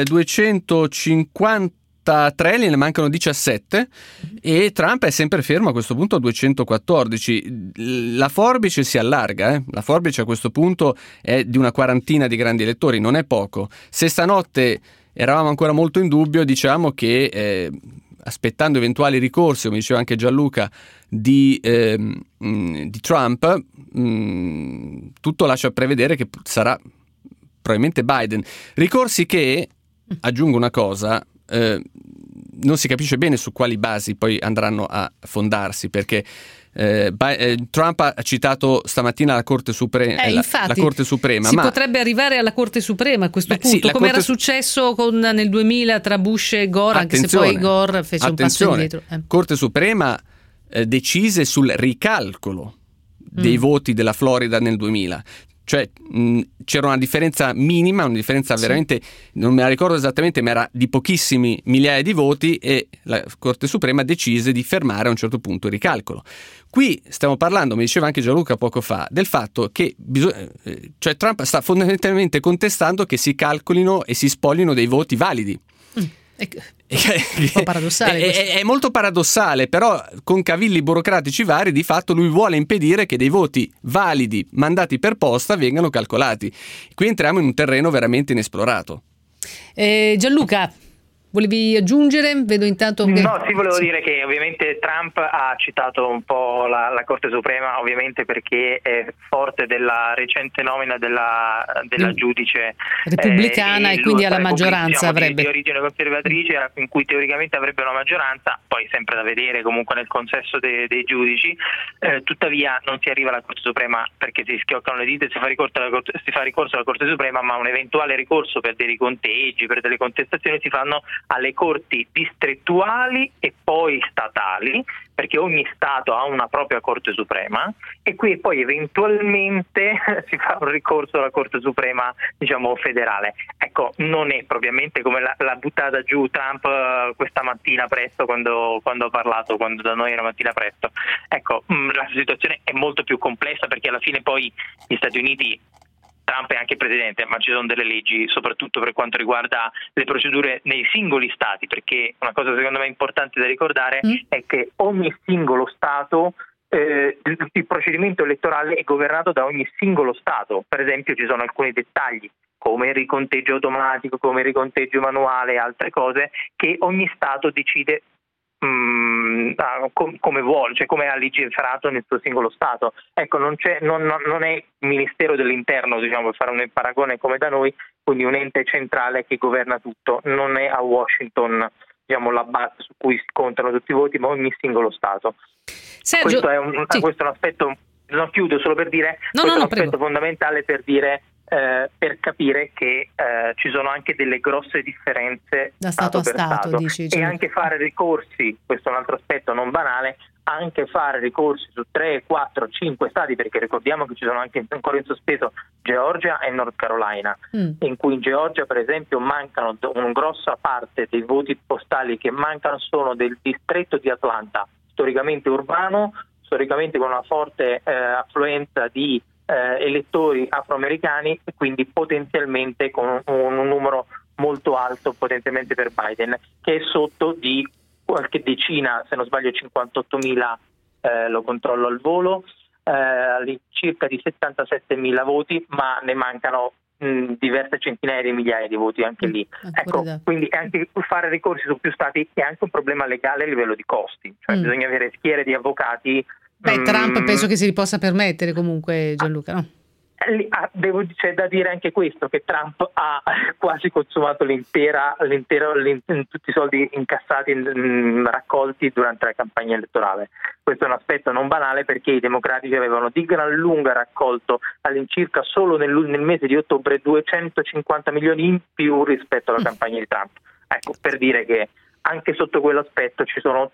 253, ne mancano 17 e Trump è sempre fermo a questo punto a 214. La forbice si allarga, La forbice a questo punto è di una quarantina di grandi elettori, non è poco. Se stanotte eravamo ancora molto in dubbio, diciamo che aspettando eventuali ricorsi, come diceva anche Gianluca, di Trump, tutto lascia prevedere che sarà probabilmente Biden. Ricorsi che, aggiungo una cosa, non si capisce bene su quali basi poi andranno a fondarsi, perché Trump ha citato stamattina la Corte Suprema, la Corte Suprema,
si potrebbe arrivare alla Corte Suprema a questo punto, come era successo nel 2000 tra Bush e Gore, anche se poi Gore fece un passo indietro.
Corte Suprema decise sul ricalcolo dei voti della Florida nel 2000. Cioè c'era una differenza minima, una differenza veramente, non me la ricordo esattamente, ma era di pochissimi migliaia di voti, e la Corte Suprema decise di fermare a un certo punto il ricalcolo. Qui stiamo parlando, mi diceva anche Gianluca poco fa, del fatto che cioè Trump sta fondamentalmente contestando che si calcolino e si spoglino dei voti validi.
Un po' paradossale.
È molto paradossale, però con cavilli burocratici vari di fatto lui vuole impedire che dei voti validi mandati per posta vengano calcolati. Qui entriamo in un terreno veramente inesplorato.
Gianluca, volevi aggiungere? Vedo intanto che...
No, sì, volevo dire che ovviamente Trump ha citato un po' la Corte Suprema, ovviamente perché è forte della recente nomina della giudice
repubblicana e quindi alla maggioranza avrebbe
di origine conservatrice, in cui teoricamente avrebbe una maggioranza, poi sempre da vedere comunque nel consesso dei giudici. Tuttavia non si arriva alla Corte Suprema perché si schioccano le dita e si fa ricorso alla Corte Suprema, ma un eventuale ricorso per dei riconteggi, per delle contestazioni si fanno alle corti distrettuali e poi statali, perché ogni Stato ha una propria Corte Suprema, e qui poi eventualmente si fa un ricorso alla Corte Suprema, diciamo, federale. Ecco, non è propriamente come l'ha buttata giù Trump questa mattina presto, quando ha parlato, quando da noi era mattina presto. Ecco, la situazione è molto più complessa, perché alla fine poi gli Stati Uniti, Trump è anche presidente, ma ci sono delle leggi soprattutto per quanto riguarda le procedure nei singoli stati, perché una cosa secondo me importante da ricordare è che ogni singolo stato, il procedimento elettorale è governato da ogni singolo stato. Per esempio ci sono alcuni dettagli come il riconteggio automatico, come il riconteggio manuale e altre cose che ogni stato decide come vuole, cioè come ha legiferato nel suo singolo stato. Ecco, non è il Ministero dell'Interno, diciamo, per fare un paragone come da noi, quindi un ente centrale che governa tutto. Non è a Washington, diciamo, la base su cui si contano tutti i voti, ma ogni singolo stato.
Sergio,
questo è un aspetto, non chiudo solo per dire, questo è un aspetto fondamentale per dire, per capire che ci sono anche delle grosse differenze
da stato a stato, dici,
e anche fare ricorsi, questo è un altro aspetto non banale, anche fare ricorsi su 3, 4, 5 stati, perché ricordiamo che ci sono anche ancora in sospeso Georgia e North Carolina, in cui in Georgia per esempio mancano una grossa parte dei voti postali che mancano sono del distretto di Atlanta, storicamente urbano, storicamente con una forte affluenza di elettori afroamericani e quindi potenzialmente con un numero molto alto potenzialmente per Biden, che è sotto di qualche decina, se non sbaglio 58.000, lo controllo al volo, circa di 77.000 voti, ma ne mancano diverse centinaia di migliaia di voti anche lì. Ecco, quindi anche fare ricorsi su più stati è anche un problema legale a livello di costi, cioè bisogna avere schiere di avvocati.
Trump penso che si li possa permettere comunque, Gianluca, no?
C'è da dire anche questo, che Trump ha quasi consumato tutti i soldi incassati, raccolti durante la campagna elettorale. Questo è un aspetto non banale, perché i democratici avevano di gran lunga raccolto all'incirca solo nel mese di ottobre 250 milioni in più rispetto alla campagna di Trump. Ecco, per dire che anche sotto quell'aspetto ci sono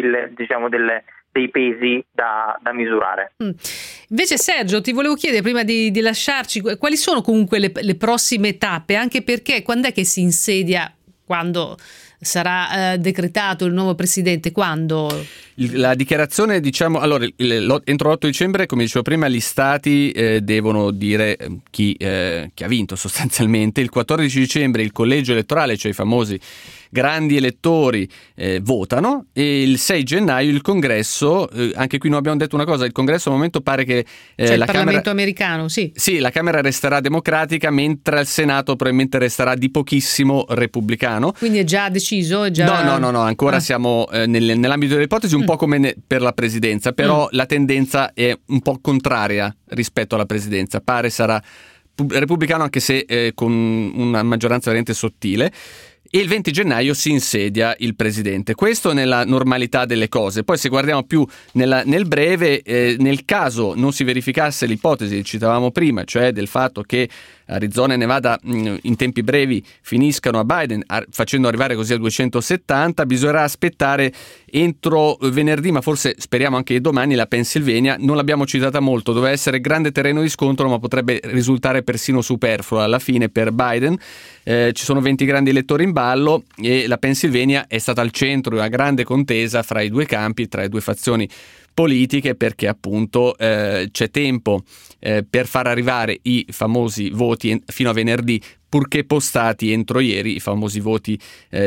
dei pesi da misurare.
Invece Sergio, ti volevo chiedere prima di lasciarci, quali sono comunque le prossime tappe, anche perché quando è che si insedia, quando sarà decretato il nuovo presidente, quando?
La dichiarazione, allora entro l'8 dicembre, come dicevo prima, gli stati devono dire chi ha vinto sostanzialmente. Il 14 dicembre il collegio elettorale, cioè i famosi grandi elettori, votano, e il 6 gennaio il congresso, anche qui non abbiamo detto una cosa, il congresso al momento pare che
cioè
la
il Parlamento americano, sì,
la Camera resterà democratica, mentre il Senato probabilmente resterà di pochissimo repubblicano.
Quindi è già deciso?
No, ancora siamo nell'ambito delle ipotesi, un po' come per la presidenza, però la tendenza è un po' contraria rispetto alla presidenza, pare sarà repubblicano, anche se con una maggioranza veramente sottile. E il 20 gennaio si insedia il presidente. Questo nella normalità delle cose. Poi, se guardiamo più nel breve, nel caso non si verificasse l'ipotesi che citavamo prima, cioè del fatto che Arizona e Nevada in tempi brevi finiscano a Biden, facendo arrivare così a 270, bisognerà aspettare entro venerdì, ma forse speriamo anche domani, la Pennsylvania. Non l'abbiamo citata molto, doveva essere grande terreno di scontro, ma potrebbe risultare persino superflua alla fine per Biden. Ci sono 20 grandi elettori in ballo e la Pennsylvania è stata al centro di una grande contesa fra i due campi, tra le due fazioni politiche, perché appunto c'è tempo per far arrivare i famosi voti fino a venerdì, purché postati entro ieri i famosi voti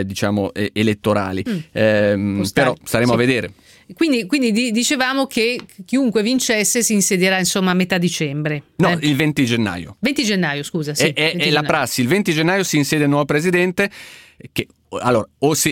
elettorali. Però staremo a vedere.
Quindi dicevamo che chiunque vincesse si insedierà insomma a metà dicembre.
No, il 20 gennaio.
20 gennaio, scusa. Sì,
è la prassi, il 20 gennaio si insedia il nuovo presidente, che allora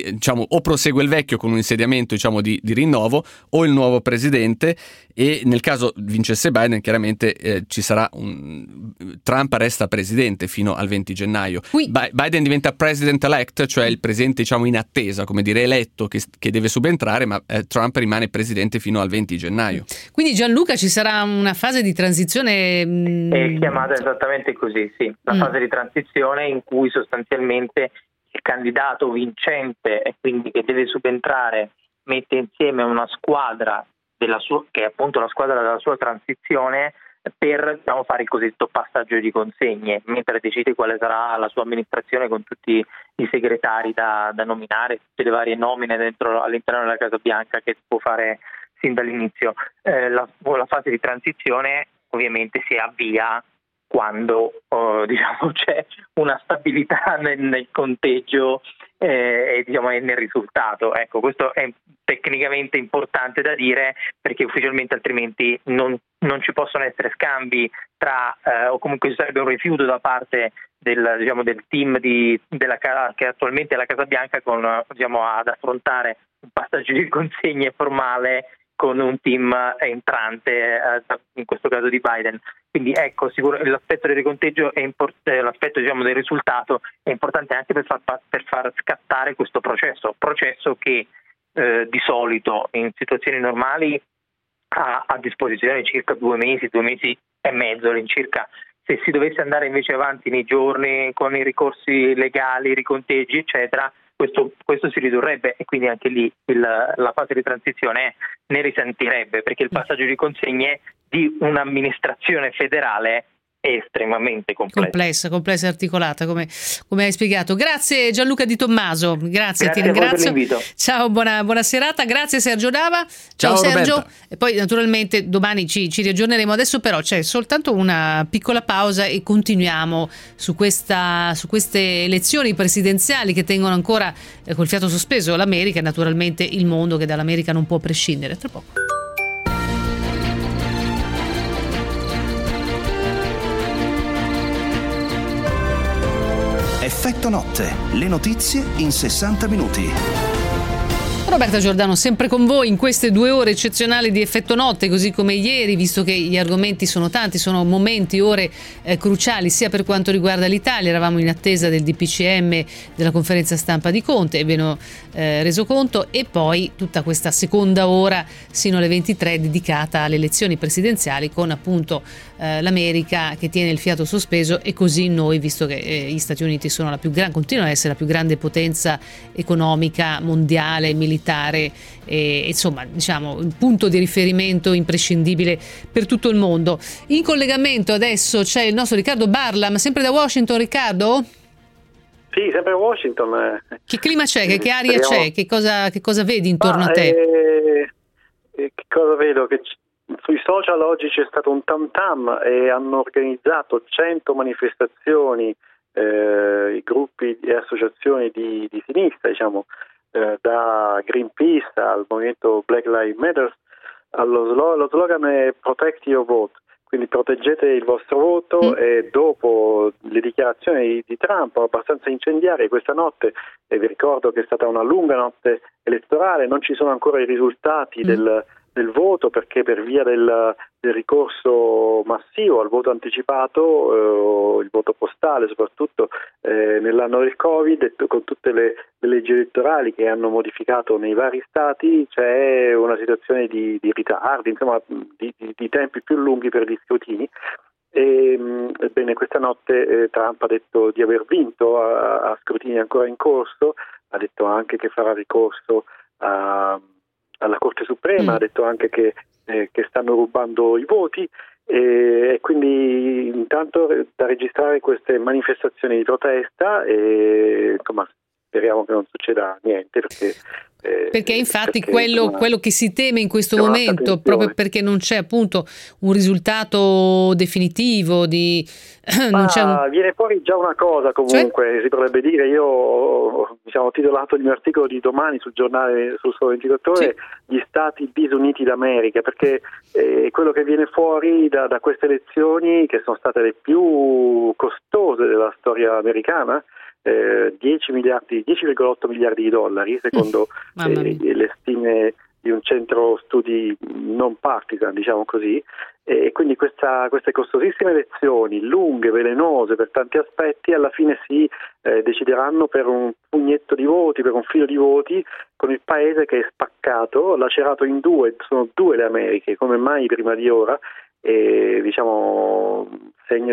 o prosegue il vecchio con un insediamento di rinnovo, o il nuovo presidente, e nel caso vincesse Biden chiaramente ci sarà Trump resta presidente fino al 20 gennaio. Biden diventa president elect, cioè il presidente in attesa, come dire eletto, che deve subentrare, ma Trump rimane presidente fino al 20 gennaio.
Quindi Gianluca, ci sarà una fase di transizione?
È chiamata esattamente così, sì, la fase di transizione in cui sostanzialmente il candidato vincente, e quindi che deve subentrare, mette insieme una squadra che è appunto la squadra della sua transizione, per fare il cosiddetto passaggio di consegne, mentre decide quale sarà la sua amministrazione con tutti i segretari da nominare, tutte le varie nomine all'interno della Casa Bianca che può fare sin dall'inizio. La fase di transizione ovviamente si avvia quando c'è una stabilità nel conteggio e nel risultato. Ecco, questo è tecnicamente importante da dire, perché ufficialmente altrimenti non ci possono essere scambi o comunque ci sarebbe un rifiuto da parte del team che attualmente è la Casa Bianca ad affrontare un passaggio di consegne formale con un team entrante, in questo caso di Biden. Quindi ecco, sicuro l'aspetto del riconteggio l'aspetto del risultato è importante anche per far scattare questo processo che di solito in situazioni normali ha a disposizione circa 2 mesi e mezzo all'incirca. Se si dovesse andare invece avanti nei giorni con i ricorsi legali, i riconteggi eccetera, questo si ridurrebbe, e quindi anche lì la fase di transizione ne risentirebbe, perché il passaggio di consegne di un'amministrazione federale è estremamente complessa.
Complessa e articolata, come hai spiegato. Grazie Gianluca Di Tommaso, grazie ti ringrazio. Ciao, buona serata, grazie Sergio Dava. Ciao Sergio. Roberta. E poi naturalmente domani ci riaggiorneremo. Adesso però c'è soltanto una piccola pausa e continuiamo su queste elezioni presidenziali che tengono ancora col fiato sospeso l'America e naturalmente il mondo, che dall'America non può prescindere. Tra poco.
Effetto notte, le notizie in 60 minuti.
Roberta Giordano sempre con voi in queste 2 ore eccezionali di Effetto Notte, così come ieri, visto che gli argomenti sono tanti, sono momenti, ore cruciali sia per quanto riguarda l'Italia. Eravamo in attesa del DPCM, della conferenza stampa di Conte, e ve ne ho reso conto, e poi tutta questa seconda ora sino alle 23 dedicata alle elezioni presidenziali, con appunto l'America che tiene il fiato sospeso, e così noi, visto che gli Stati Uniti sono continuano ad essere la più grande potenza economica mondiale, militare, e insomma, diciamo, un punto di riferimento imprescindibile per tutto il mondo. In collegamento adesso c'è il nostro Riccardo Barlam, sempre da Washington. Riccardo?
Sì, sempre a Washington.
Che clima c'è? Che aria c'è? Che cosa vedi intorno a te?
Che cosa vedo? Che sui social oggi c'è stato un tam tam e hanno organizzato 100 manifestazioni, i gruppi e associazioni di sinistra, diciamo, da Greenpeace al movimento Black Lives Matter. Lo slogan è Protect Your Vote, quindi proteggete il vostro voto. E dopo le dichiarazioni di Trump abbastanza incendiarie questa notte, e vi ricordo che è stata una lunga notte elettorale, non ci sono ancora i risultati del voto, perché per via del ricorso massivo al voto anticipato, il voto postale soprattutto nell'anno del Covid, e con tutte le leggi elettorali che hanno modificato nei vari stati, c'è una situazione di ritardi, insomma di tempi più lunghi per gli scrutini. Ebbene, questa notte Trump ha detto di aver vinto a scrutini ancora in corso, ha detto anche che farà ricorso alla Corte Suprema, ha detto anche che stanno rubando i voti, e quindi intanto da registrare queste manifestazioni di protesta, e insomma speriamo che non succeda niente, perché infatti quello
che si teme in questo momento, proprio perché non c'è appunto un risultato definitivo
viene fuori già una cosa, comunque si potrebbe dire. Io ho titolato il mio articolo di domani sul giornale, sul Sole 24 Ore, gli Stati disuniti d'America, perché quello che viene fuori da queste elezioni, che sono state le più costose della storia americana, 10,8 miliardi di dollari secondo le stime di un centro studi non partisan, diciamo così, e quindi queste costosissime elezioni, lunghe, velenose per tanti aspetti, alla fine si decideranno per un pugnetto di voti, per un filo di voti, con il paese che è spaccato, lacerato in due. Sono 2 le Americhe, come mai prima di ora, e diciamo segno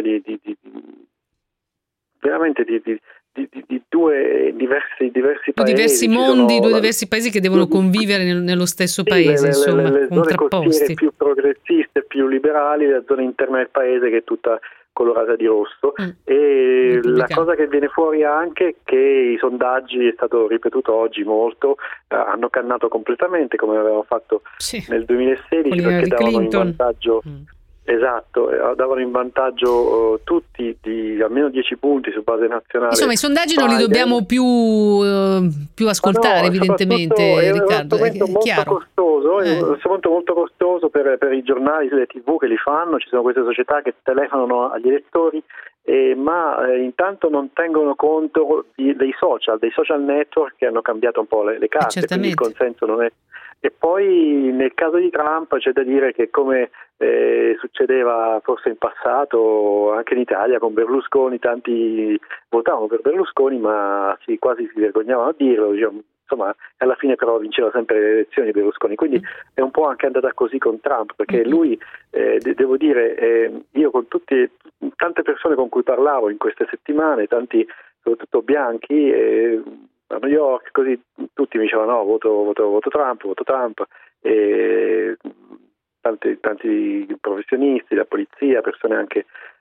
veramente di 2 diversi paesi,
diversi mondi, 2 diversi paesi che devono convivere nello stesso paese, insomma,
le zone
contrapposti.
Costiere più progressiste, più liberali, la zona interna del paese che è tutta colorata di rosso. E la cosa che viene fuori anche è che i sondaggi, è stato ripetuto oggi molto, hanno cannato completamente, come avevamo fatto nel 2016, perché davano in vantaggio Esatto, davano in vantaggio tutti di almeno 10 punti su base nazionale.
Insomma, i sondaggi non li dobbiamo più ascoltare, evidentemente, Riccardo. È chiaro.
Costoso, è un strumento molto costoso per i giornali, le TV che li fanno. Ci sono queste società che telefonano agli elettori, ma intanto non tengono conto dei social network che hanno cambiato un po' le carte, quindi il consenso non è. E poi nel caso di Trump c'è da dire che, come succedeva forse in passato anche in Italia con Berlusconi, tanti votavano per Berlusconi ma quasi si vergognavano a dirlo, diciamo, insomma, alla fine però vinceva sempre le elezioni Berlusconi, quindi è un po' anche andata così con Trump, perché lui, devo dire, io con tante persone con cui parlavo in queste settimane, tanti soprattutto bianchi, a New York, così tutti mi dicevano no, voto Trump, e tanti professionisti, la polizia, persone anche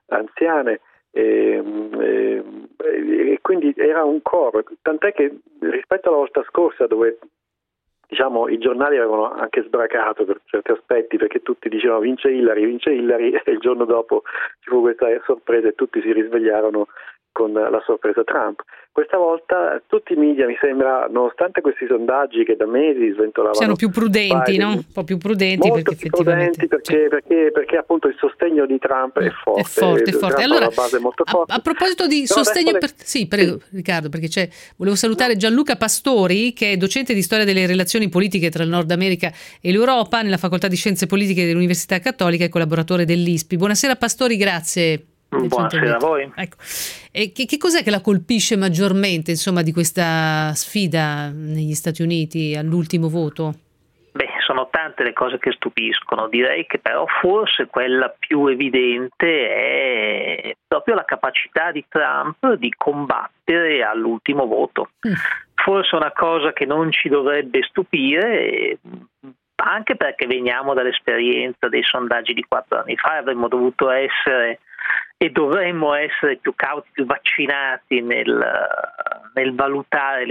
anziane, e quindi era un coro, tant'è che rispetto alla volta scorsa, dove diciamo i giornali avevano anche sbracato per certi aspetti, perché tutti dicevano vince Hillary, e il giorno dopo ci fu questa sorpresa e tutti si risvegliarono con la sorpresa Trump. Questa volta tutti i media, mi sembra, nonostante questi sondaggi che da mesi sventolavano,
siano più prudenti,
Biden,
no? Un po' più prudenti,
molto
perché
più prudenti, perché appunto il sostegno di Trump è forte.
È forte.
Trump
Allora,
ha una base molto forte.
A proposito di sostegno sì, prego Riccardo, perché volevo salutare Gianluca Pastori, che è docente di storia delle relazioni politiche tra il Nord America e l'Europa nella Facoltà di Scienze Politiche dell'Università Cattolica e collaboratore dell'ISPI. Buonasera Pastori, grazie.
Buonasera a voi.
Ecco. E che cos'è che la colpisce maggiormente, insomma, di questa sfida negli Stati Uniti all'ultimo voto?
Beh, sono tante le cose che stupiscono. Direi che però forse quella più evidente è proprio la capacità di Trump di combattere all'ultimo voto. Forse una cosa che non ci dovrebbe stupire, anche perché veniamo dall'esperienza dei sondaggi di 4 anni fa, avremmo dovuto essere e dovremmo essere più cauti, più vaccinati nel valutare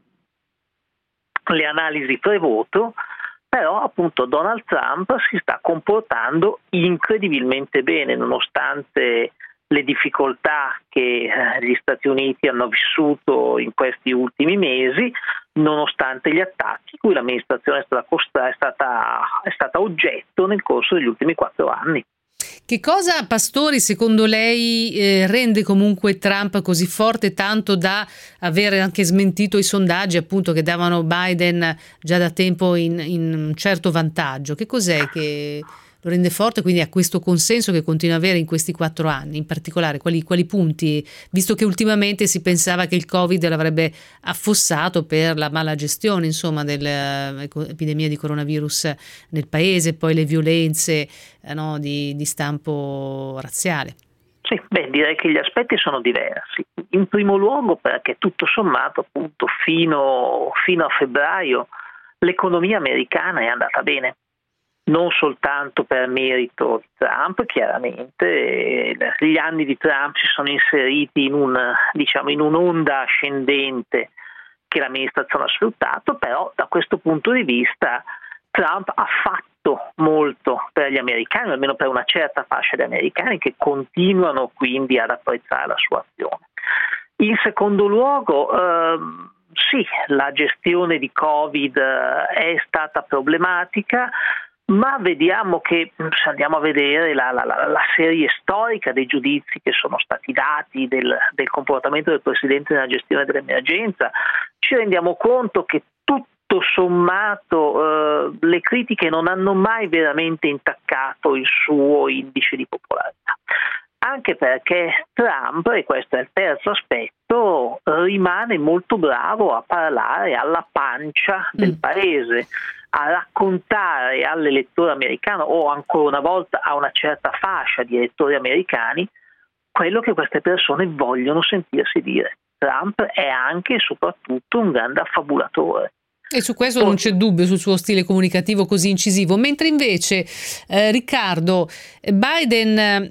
le analisi pre-voto, però appunto Donald Trump si sta comportando incredibilmente bene, nonostante le difficoltà che gli Stati Uniti hanno vissuto in questi ultimi mesi, nonostante gli attacchi cui l'amministrazione è stata oggetto nel corso degli ultimi 4 anni.
Che cosa, Pastori, secondo lei rende comunque Trump così forte, tanto da avere anche smentito i sondaggi appunto che davano Biden già da tempo in un certo vantaggio? Che cos'è che lo rende forte, quindi ha questo consenso che continua a avere in questi 4 anni? In particolare quali punti, visto che ultimamente si pensava che il Covid l'avrebbe affossato per la mala gestione, insomma, dell'epidemia di coronavirus nel paese, poi le violenze di stampo razziale?
Sì, direi che gli aspetti sono diversi. In primo luogo perché tutto sommato appunto fino a febbraio l'economia americana è andata bene. Non soltanto per merito di Trump, chiaramente gli anni di Trump si sono inseriti in un'onda ascendente che l'amministrazione ha sfruttato, però da questo punto di vista Trump ha fatto molto per gli americani, almeno per una certa fascia di americani che continuano quindi ad apprezzare la sua azione. In secondo luogo, sì, la gestione di Covid è stata problematica, ma vediamo che, se andiamo a vedere la serie storica dei giudizi che sono stati dati del comportamento del Presidente nella gestione dell'emergenza, ci rendiamo conto che tutto sommato le critiche non hanno mai veramente intaccato il suo indice di popolarità. Anche perché Trump, e questo è il terzo aspetto, rimane molto bravo a parlare alla pancia del paese, a raccontare all'elettore americano o ancora una volta a una certa fascia di elettori americani quello che queste persone vogliono sentirsi dire. Trump è anche e soprattutto un grande affabulatore.
E su questo non c'è dubbio, sul suo stile comunicativo così incisivo. Mentre invece, Riccardo, Biden...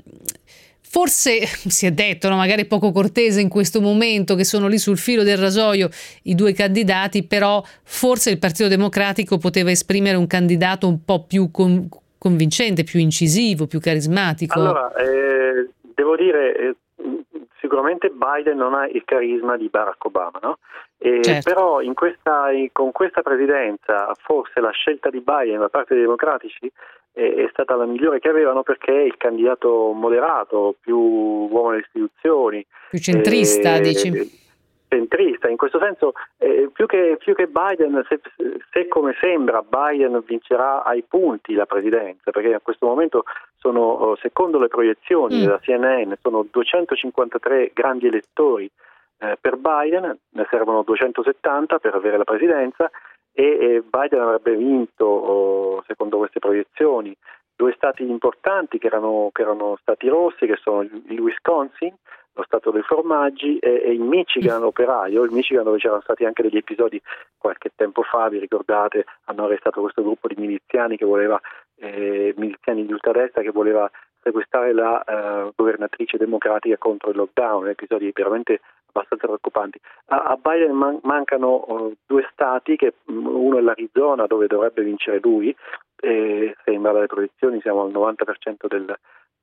Forse si è detto, magari poco cortese in questo momento, che sono lì sul filo del rasoio i due candidati, però forse il Partito Democratico poteva esprimere un candidato un po' più convincente, più incisivo, più carismatico.
Allora, devo dire, sicuramente Biden non ha il carisma di Barack Obama, no? Certo. Però con questa presidenza forse la scelta di Biden da parte dei democratici è stata la migliore che avevano, perché è il candidato moderato, più uomo delle istituzioni,
più centrista, dici?
Centrista, in questo senso più che Biden, se come sembra Biden vincerà ai punti la presidenza, perché a questo momento sono, secondo le proiezioni della CNN, sono 253 grandi elettori per Biden, ne servono 270 per avere la presidenza, e Biden avrebbe vinto, secondo queste proiezioni, 2 stati importanti che erano stati rossi, che sono il Wisconsin, lo stato dei formaggi, e il Michigan operaio, il Michigan dove c'erano stati anche degli episodi qualche tempo fa, vi ricordate, hanno arrestato questo gruppo di miliziani che voleva miliziani di ultradestra che voleva sequestrare la governatrice democratica contro il lockdown, episodi veramente abbastanza preoccupanti. A Biden mancano 2 stati, che uno è l'Arizona, dove dovrebbe vincere lui, e sembra dalle proiezioni siamo al 90%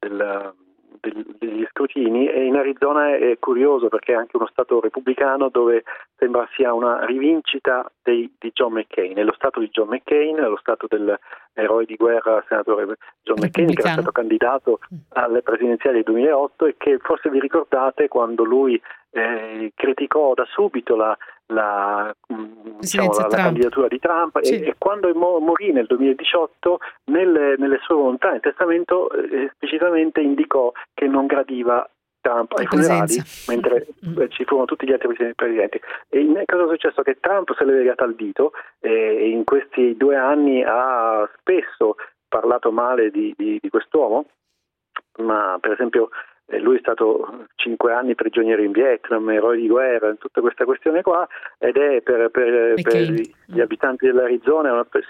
degli scrutini, e in Arizona è curioso perché è anche uno stato repubblicano dove sembra sia una rivincita di John McCain. È lo stato di John McCain, è lo stato dell'eroe di guerra senatore John McCain, che era stato candidato alle presidenziali del 2008 e che forse vi ricordate quando lui criticò da subito la candidatura di Trump, sì. e quando morì nel 2018 nelle sue volontà, nel testamento esplicitamente indicò che non gradiva Trump ai funerali, mentre ci furono tutti gli altri presidenti. E cosa è successo? Che Trump se l'è legata al dito, e in questi 2 anni ha spesso parlato male di quest'uomo, ma per esempio lui è stato 5 anni prigioniero in Vietnam, eroe di guerra, tutta questa questione qua, ed è per gli abitanti dell'Arizona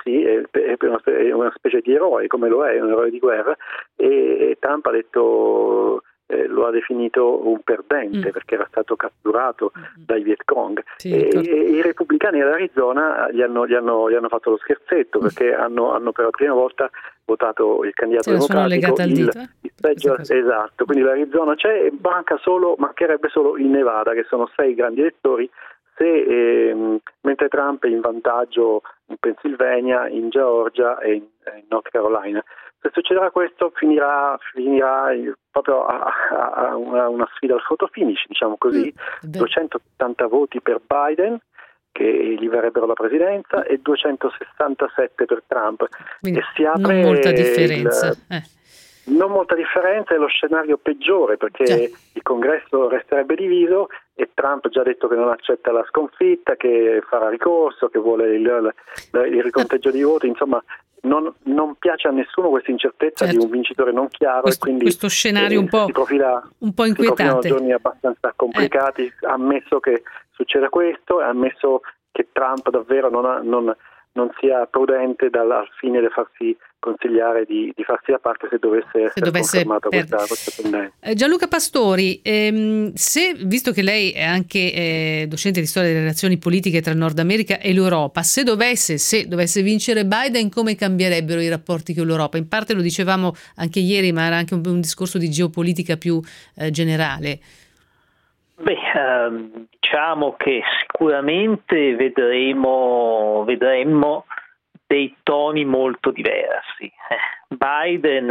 è una specie di eroe, come lo è un eroe di guerra, e Trump ha detto, lo ha definito un perdente perché era stato catturato dai Viet Cong, e i repubblicani dell'Arizona gli hanno fatto lo scherzetto, perché hanno per la prima volta votato il candidato democratico, esatto, quindi l'Arizona c'è, e mancherebbe solo il Nevada, che sono 6 grandi elettori, mentre Trump è in vantaggio in Pennsylvania, in Georgia e in North Carolina. Se succederà questo finirà proprio a una sfida al photo finish, diciamo così, 280 voti per Biden, che gli verrebbero la presidenza, e 267 per Trump.
Quindi
e si apre
non molta differenza.
Non molta differenza, è lo scenario peggiore, perché il Congresso resterebbe diviso e Trump ha già detto che non accetta la sconfitta, che farà ricorso, che vuole il riconteggio di voti, insomma non piace a nessuno questa incertezza di un vincitore non chiaro, e quindi
questo scenario un po' inquietante.
Sono giorni abbastanza complicati, ammesso che succeda questo, e ammesso che Trump davvero non sia prudente al fine di farsi consigliare di farsi da parte se dovesse essere confermata questa tendenza.
Gianluca Pastori, visto che lei è anche docente di storia delle relazioni politiche tra il Nord America e l'Europa, se dovesse vincere Biden, come cambierebbero i rapporti con l'Europa? In parte lo dicevamo anche ieri, ma era anche un discorso di geopolitica più generale.
Diciamo che sicuramente vedremo dei toni molto diversi. Biden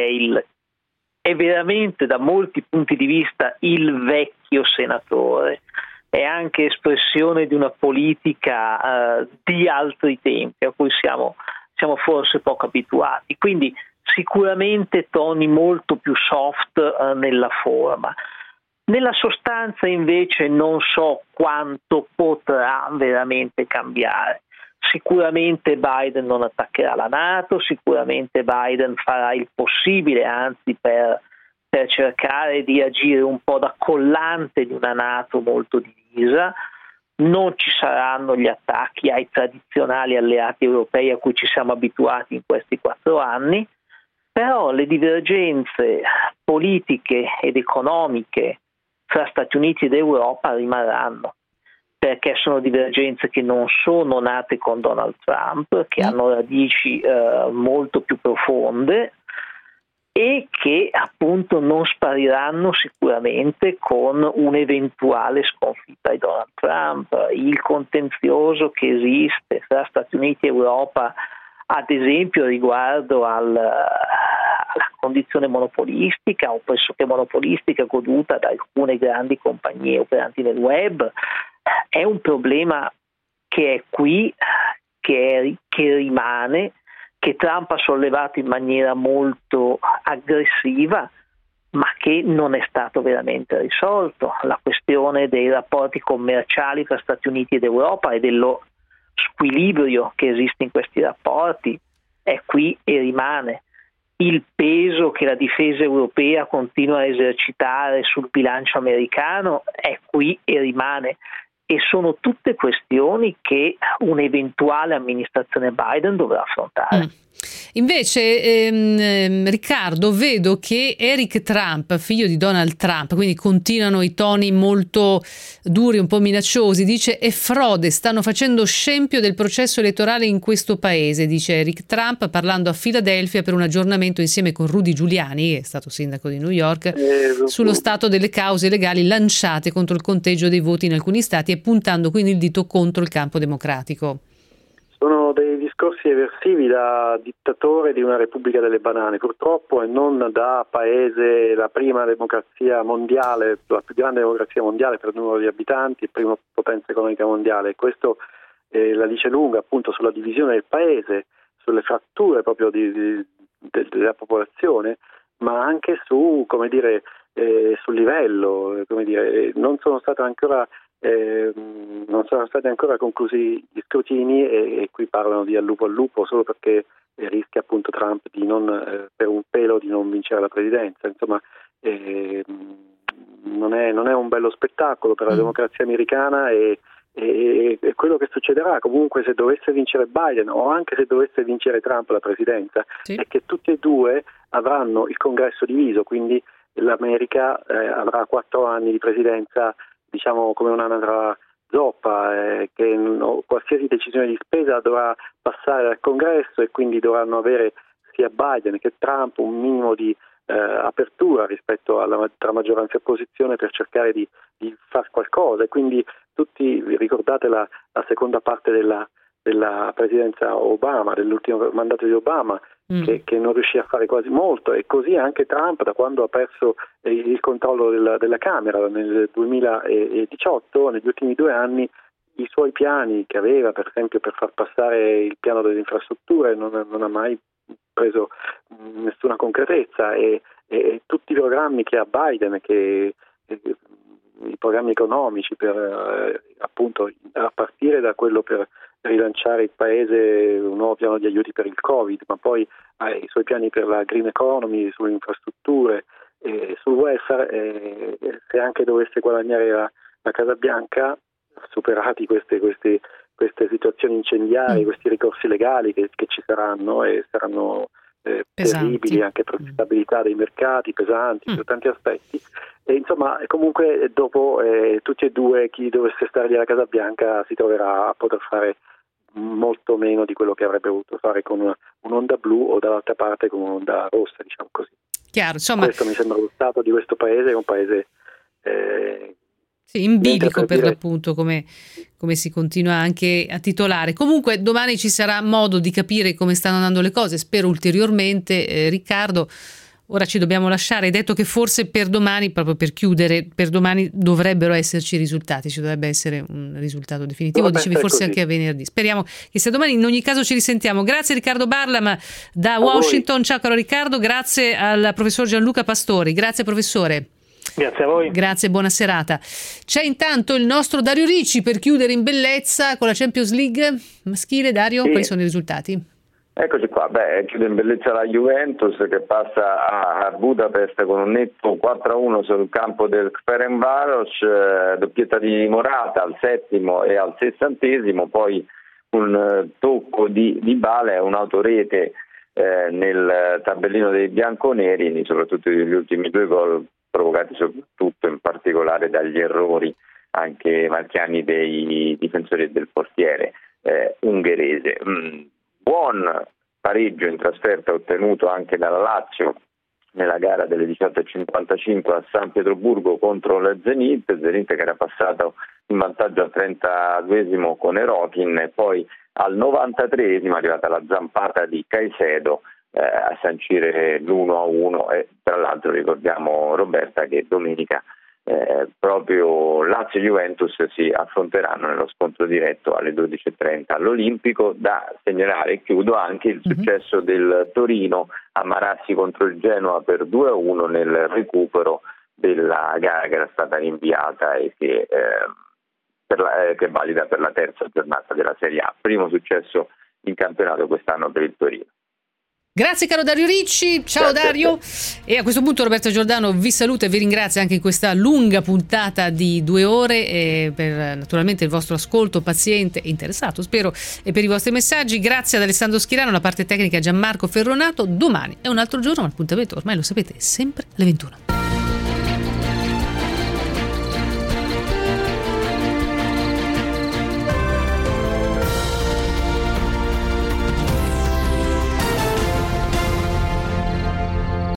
è veramente, da molti punti di vista, il vecchio senatore, è anche espressione di una politica di altri tempi a cui siamo forse poco abituati, quindi sicuramente toni molto più soft nella forma. Nella sostanza invece non so quanto potrà veramente cambiare. Sicuramente Biden non attaccherà la NATO, sicuramente Biden farà il possibile, anzi per cercare di agire un po' da collante di una NATO molto divisa. Non ci saranno gli attacchi ai tradizionali alleati europei a cui ci siamo abituati in questi 4 anni, però le divergenze politiche ed economiche fra Stati Uniti ed Europa rimarranno, perché sono divergenze che non sono nate con Donald Trump, che hanno radici molto più profonde e che appunto non spariranno sicuramente con un'eventuale sconfitta di Donald Trump. Il contenzioso che esiste fra Stati Uniti e Europa, ad esempio riguardo alla condizione monopolistica o pressoché monopolistica goduta da alcune grandi compagnie operanti nel web, è un problema che è qui, che rimane, che Trump ha sollevato in maniera molto aggressiva, ma che non è stato veramente risolto. La questione dei rapporti commerciali tra Stati Uniti ed Europa e dello squilibrio che esiste in questi rapporti è qui e rimane. Il peso che la difesa europea continua a esercitare sul bilancio americano è qui e rimane, e sono tutte questioni che un'eventuale amministrazione Biden dovrà affrontare.
Invece, Riccardo, vedo che Eric Trump, figlio di Donald Trump, quindi continuano i toni molto duri, un po' minacciosi, dice: è frode, stanno facendo scempio del processo elettorale in questo paese, dice Eric Trump parlando a Filadelfia per un aggiornamento insieme con Rudy Giuliani, che è stato sindaco di New York, sullo stato delle cause legali lanciate contro il conteggio dei voti in alcuni stati e puntando quindi il dito contro il campo democratico.
Sono dei discorsi eversivi da dittatore di una Repubblica delle Banane, purtroppo, e non da paese, la prima democrazia mondiale, la più grande democrazia mondiale per numero di abitanti, prima potenza economica mondiale. Questo la dice lunga appunto sulla divisione del paese, sulle fratture proprio della popolazione, ma anche su, come dire, sul livello, come dire, non sono stati ancora conclusi gli scrutini e qui parlano di al lupo solo perché rischia appunto Trump di non per un pelo di non vincere la presidenza. Insomma, non è un bello spettacolo per la democrazia americana e quello che succederà comunque se dovesse vincere Biden o anche se dovesse vincere Trump la presidenza è che tutti e due avranno il congresso diviso, quindi l'America avrà 4 anni di presidenza, diciamo come un'anatra zoppa, che qualsiasi decisione di spesa dovrà passare dal congresso e quindi dovranno avere sia Biden che Trump un minimo di apertura rispetto tra maggioranza e opposizione per cercare di far qualcosa. E quindi tutti ricordate la seconda parte della presidenza Obama, dell'ultimo mandato di Obama, che non riuscì a fare quasi molto, e così anche Trump da quando ha perso il controllo della Camera nel 2018, negli ultimi 2 anni i suoi piani che aveva, per esempio per far passare il piano delle infrastrutture, non ha mai preso nessuna concretezza, e tutti i programmi che ha Biden, i programmi economici per appunto a partire da quello per rilanciare il paese, un nuovo piano di aiuti per il Covid, ma poi i suoi piani per la green economy, sulle infrastrutture, sul welfare, se anche dovesse guadagnare la Casa Bianca, superati queste situazioni incendiarie, questi ricorsi legali che ci saranno e saranno terribili anche per la stabilità dei mercati, pesanti per tanti aspetti, e insomma comunque dopo tutti e due, chi dovesse stargli alla Casa Bianca si troverà a poter fare molto meno di quello che avrebbe voluto fare con un'onda blu o dall'altra parte con un'onda rossa, diciamo così.
Chiaro, insomma,
questo mi sembra lo stato di questo paese, che è un paese
in bilico per l'appunto, come si continua anche a titolare. Comunque domani ci sarà modo di capire come stanno andando le cose, spero ulteriormente. Riccardo, ora ci dobbiamo lasciare. Hai detto che forse per domani, proprio per chiudere, per domani dovrebbero esserci risultati, ci dovrebbe essere un risultato definitivo, dicevi forse anche a venerdì. Speriamo che sia domani, in ogni caso ci risentiamo. Grazie Riccardo Barlam da Washington. Ciao caro Riccardo, grazie al professor Gianluca Pastori. Grazie professore.
Grazie a voi.
Grazie, buona serata. C'è intanto il nostro Dario Ricci per chiudere in bellezza con la Champions League maschile. Dario, quali sono i risultati?
Eccoci qua, chiude in bellezza la Juventus che passa a Budapest con un netto 4-1 sul campo del Ferencváros, doppietta di Morata al 7° e al 60°, poi un tocco di Dybala e un'autorete nel tabellino dei bianconeri, soprattutto gli ultimi 2 gol provocati soprattutto in particolare dagli errori anche marchiani dei difensori e del portiere ungherese. Buon pareggio in trasferta ottenuto anche dalla Lazio nella gara delle 18:55 a San Pietroburgo contro la Zenit che era passato in vantaggio al 32° con Erokin, e poi al 93° è arrivata la zampata di Caicedo a sancire l'1-1, e tra l'altro ricordiamo, Roberta, che domenica proprio Lazio e Juventus si affronteranno nello scontro diretto alle 12:30 all'Olimpico. Da segnalare, e chiudo, anche il successo del Torino a Marassi contro il Genoa per 2-1 nel recupero della gara che era stata rinviata e che è valida per la 3ª giornata della Serie A. Primo successo in campionato quest'anno per il Torino.
Grazie caro Dario Ricci, ciao Dario. E a questo punto Roberta Giordano vi saluta e vi ringrazia anche in questa lunga puntata di 2 ore per naturalmente il vostro ascolto paziente e interessato, spero, e per i vostri messaggi. Grazie ad Alessandro Schirano, la parte tecnica Gianmarco Ferronato. Domani è un altro giorno, ma l'appuntamento ormai lo sapete, è sempre alle 21.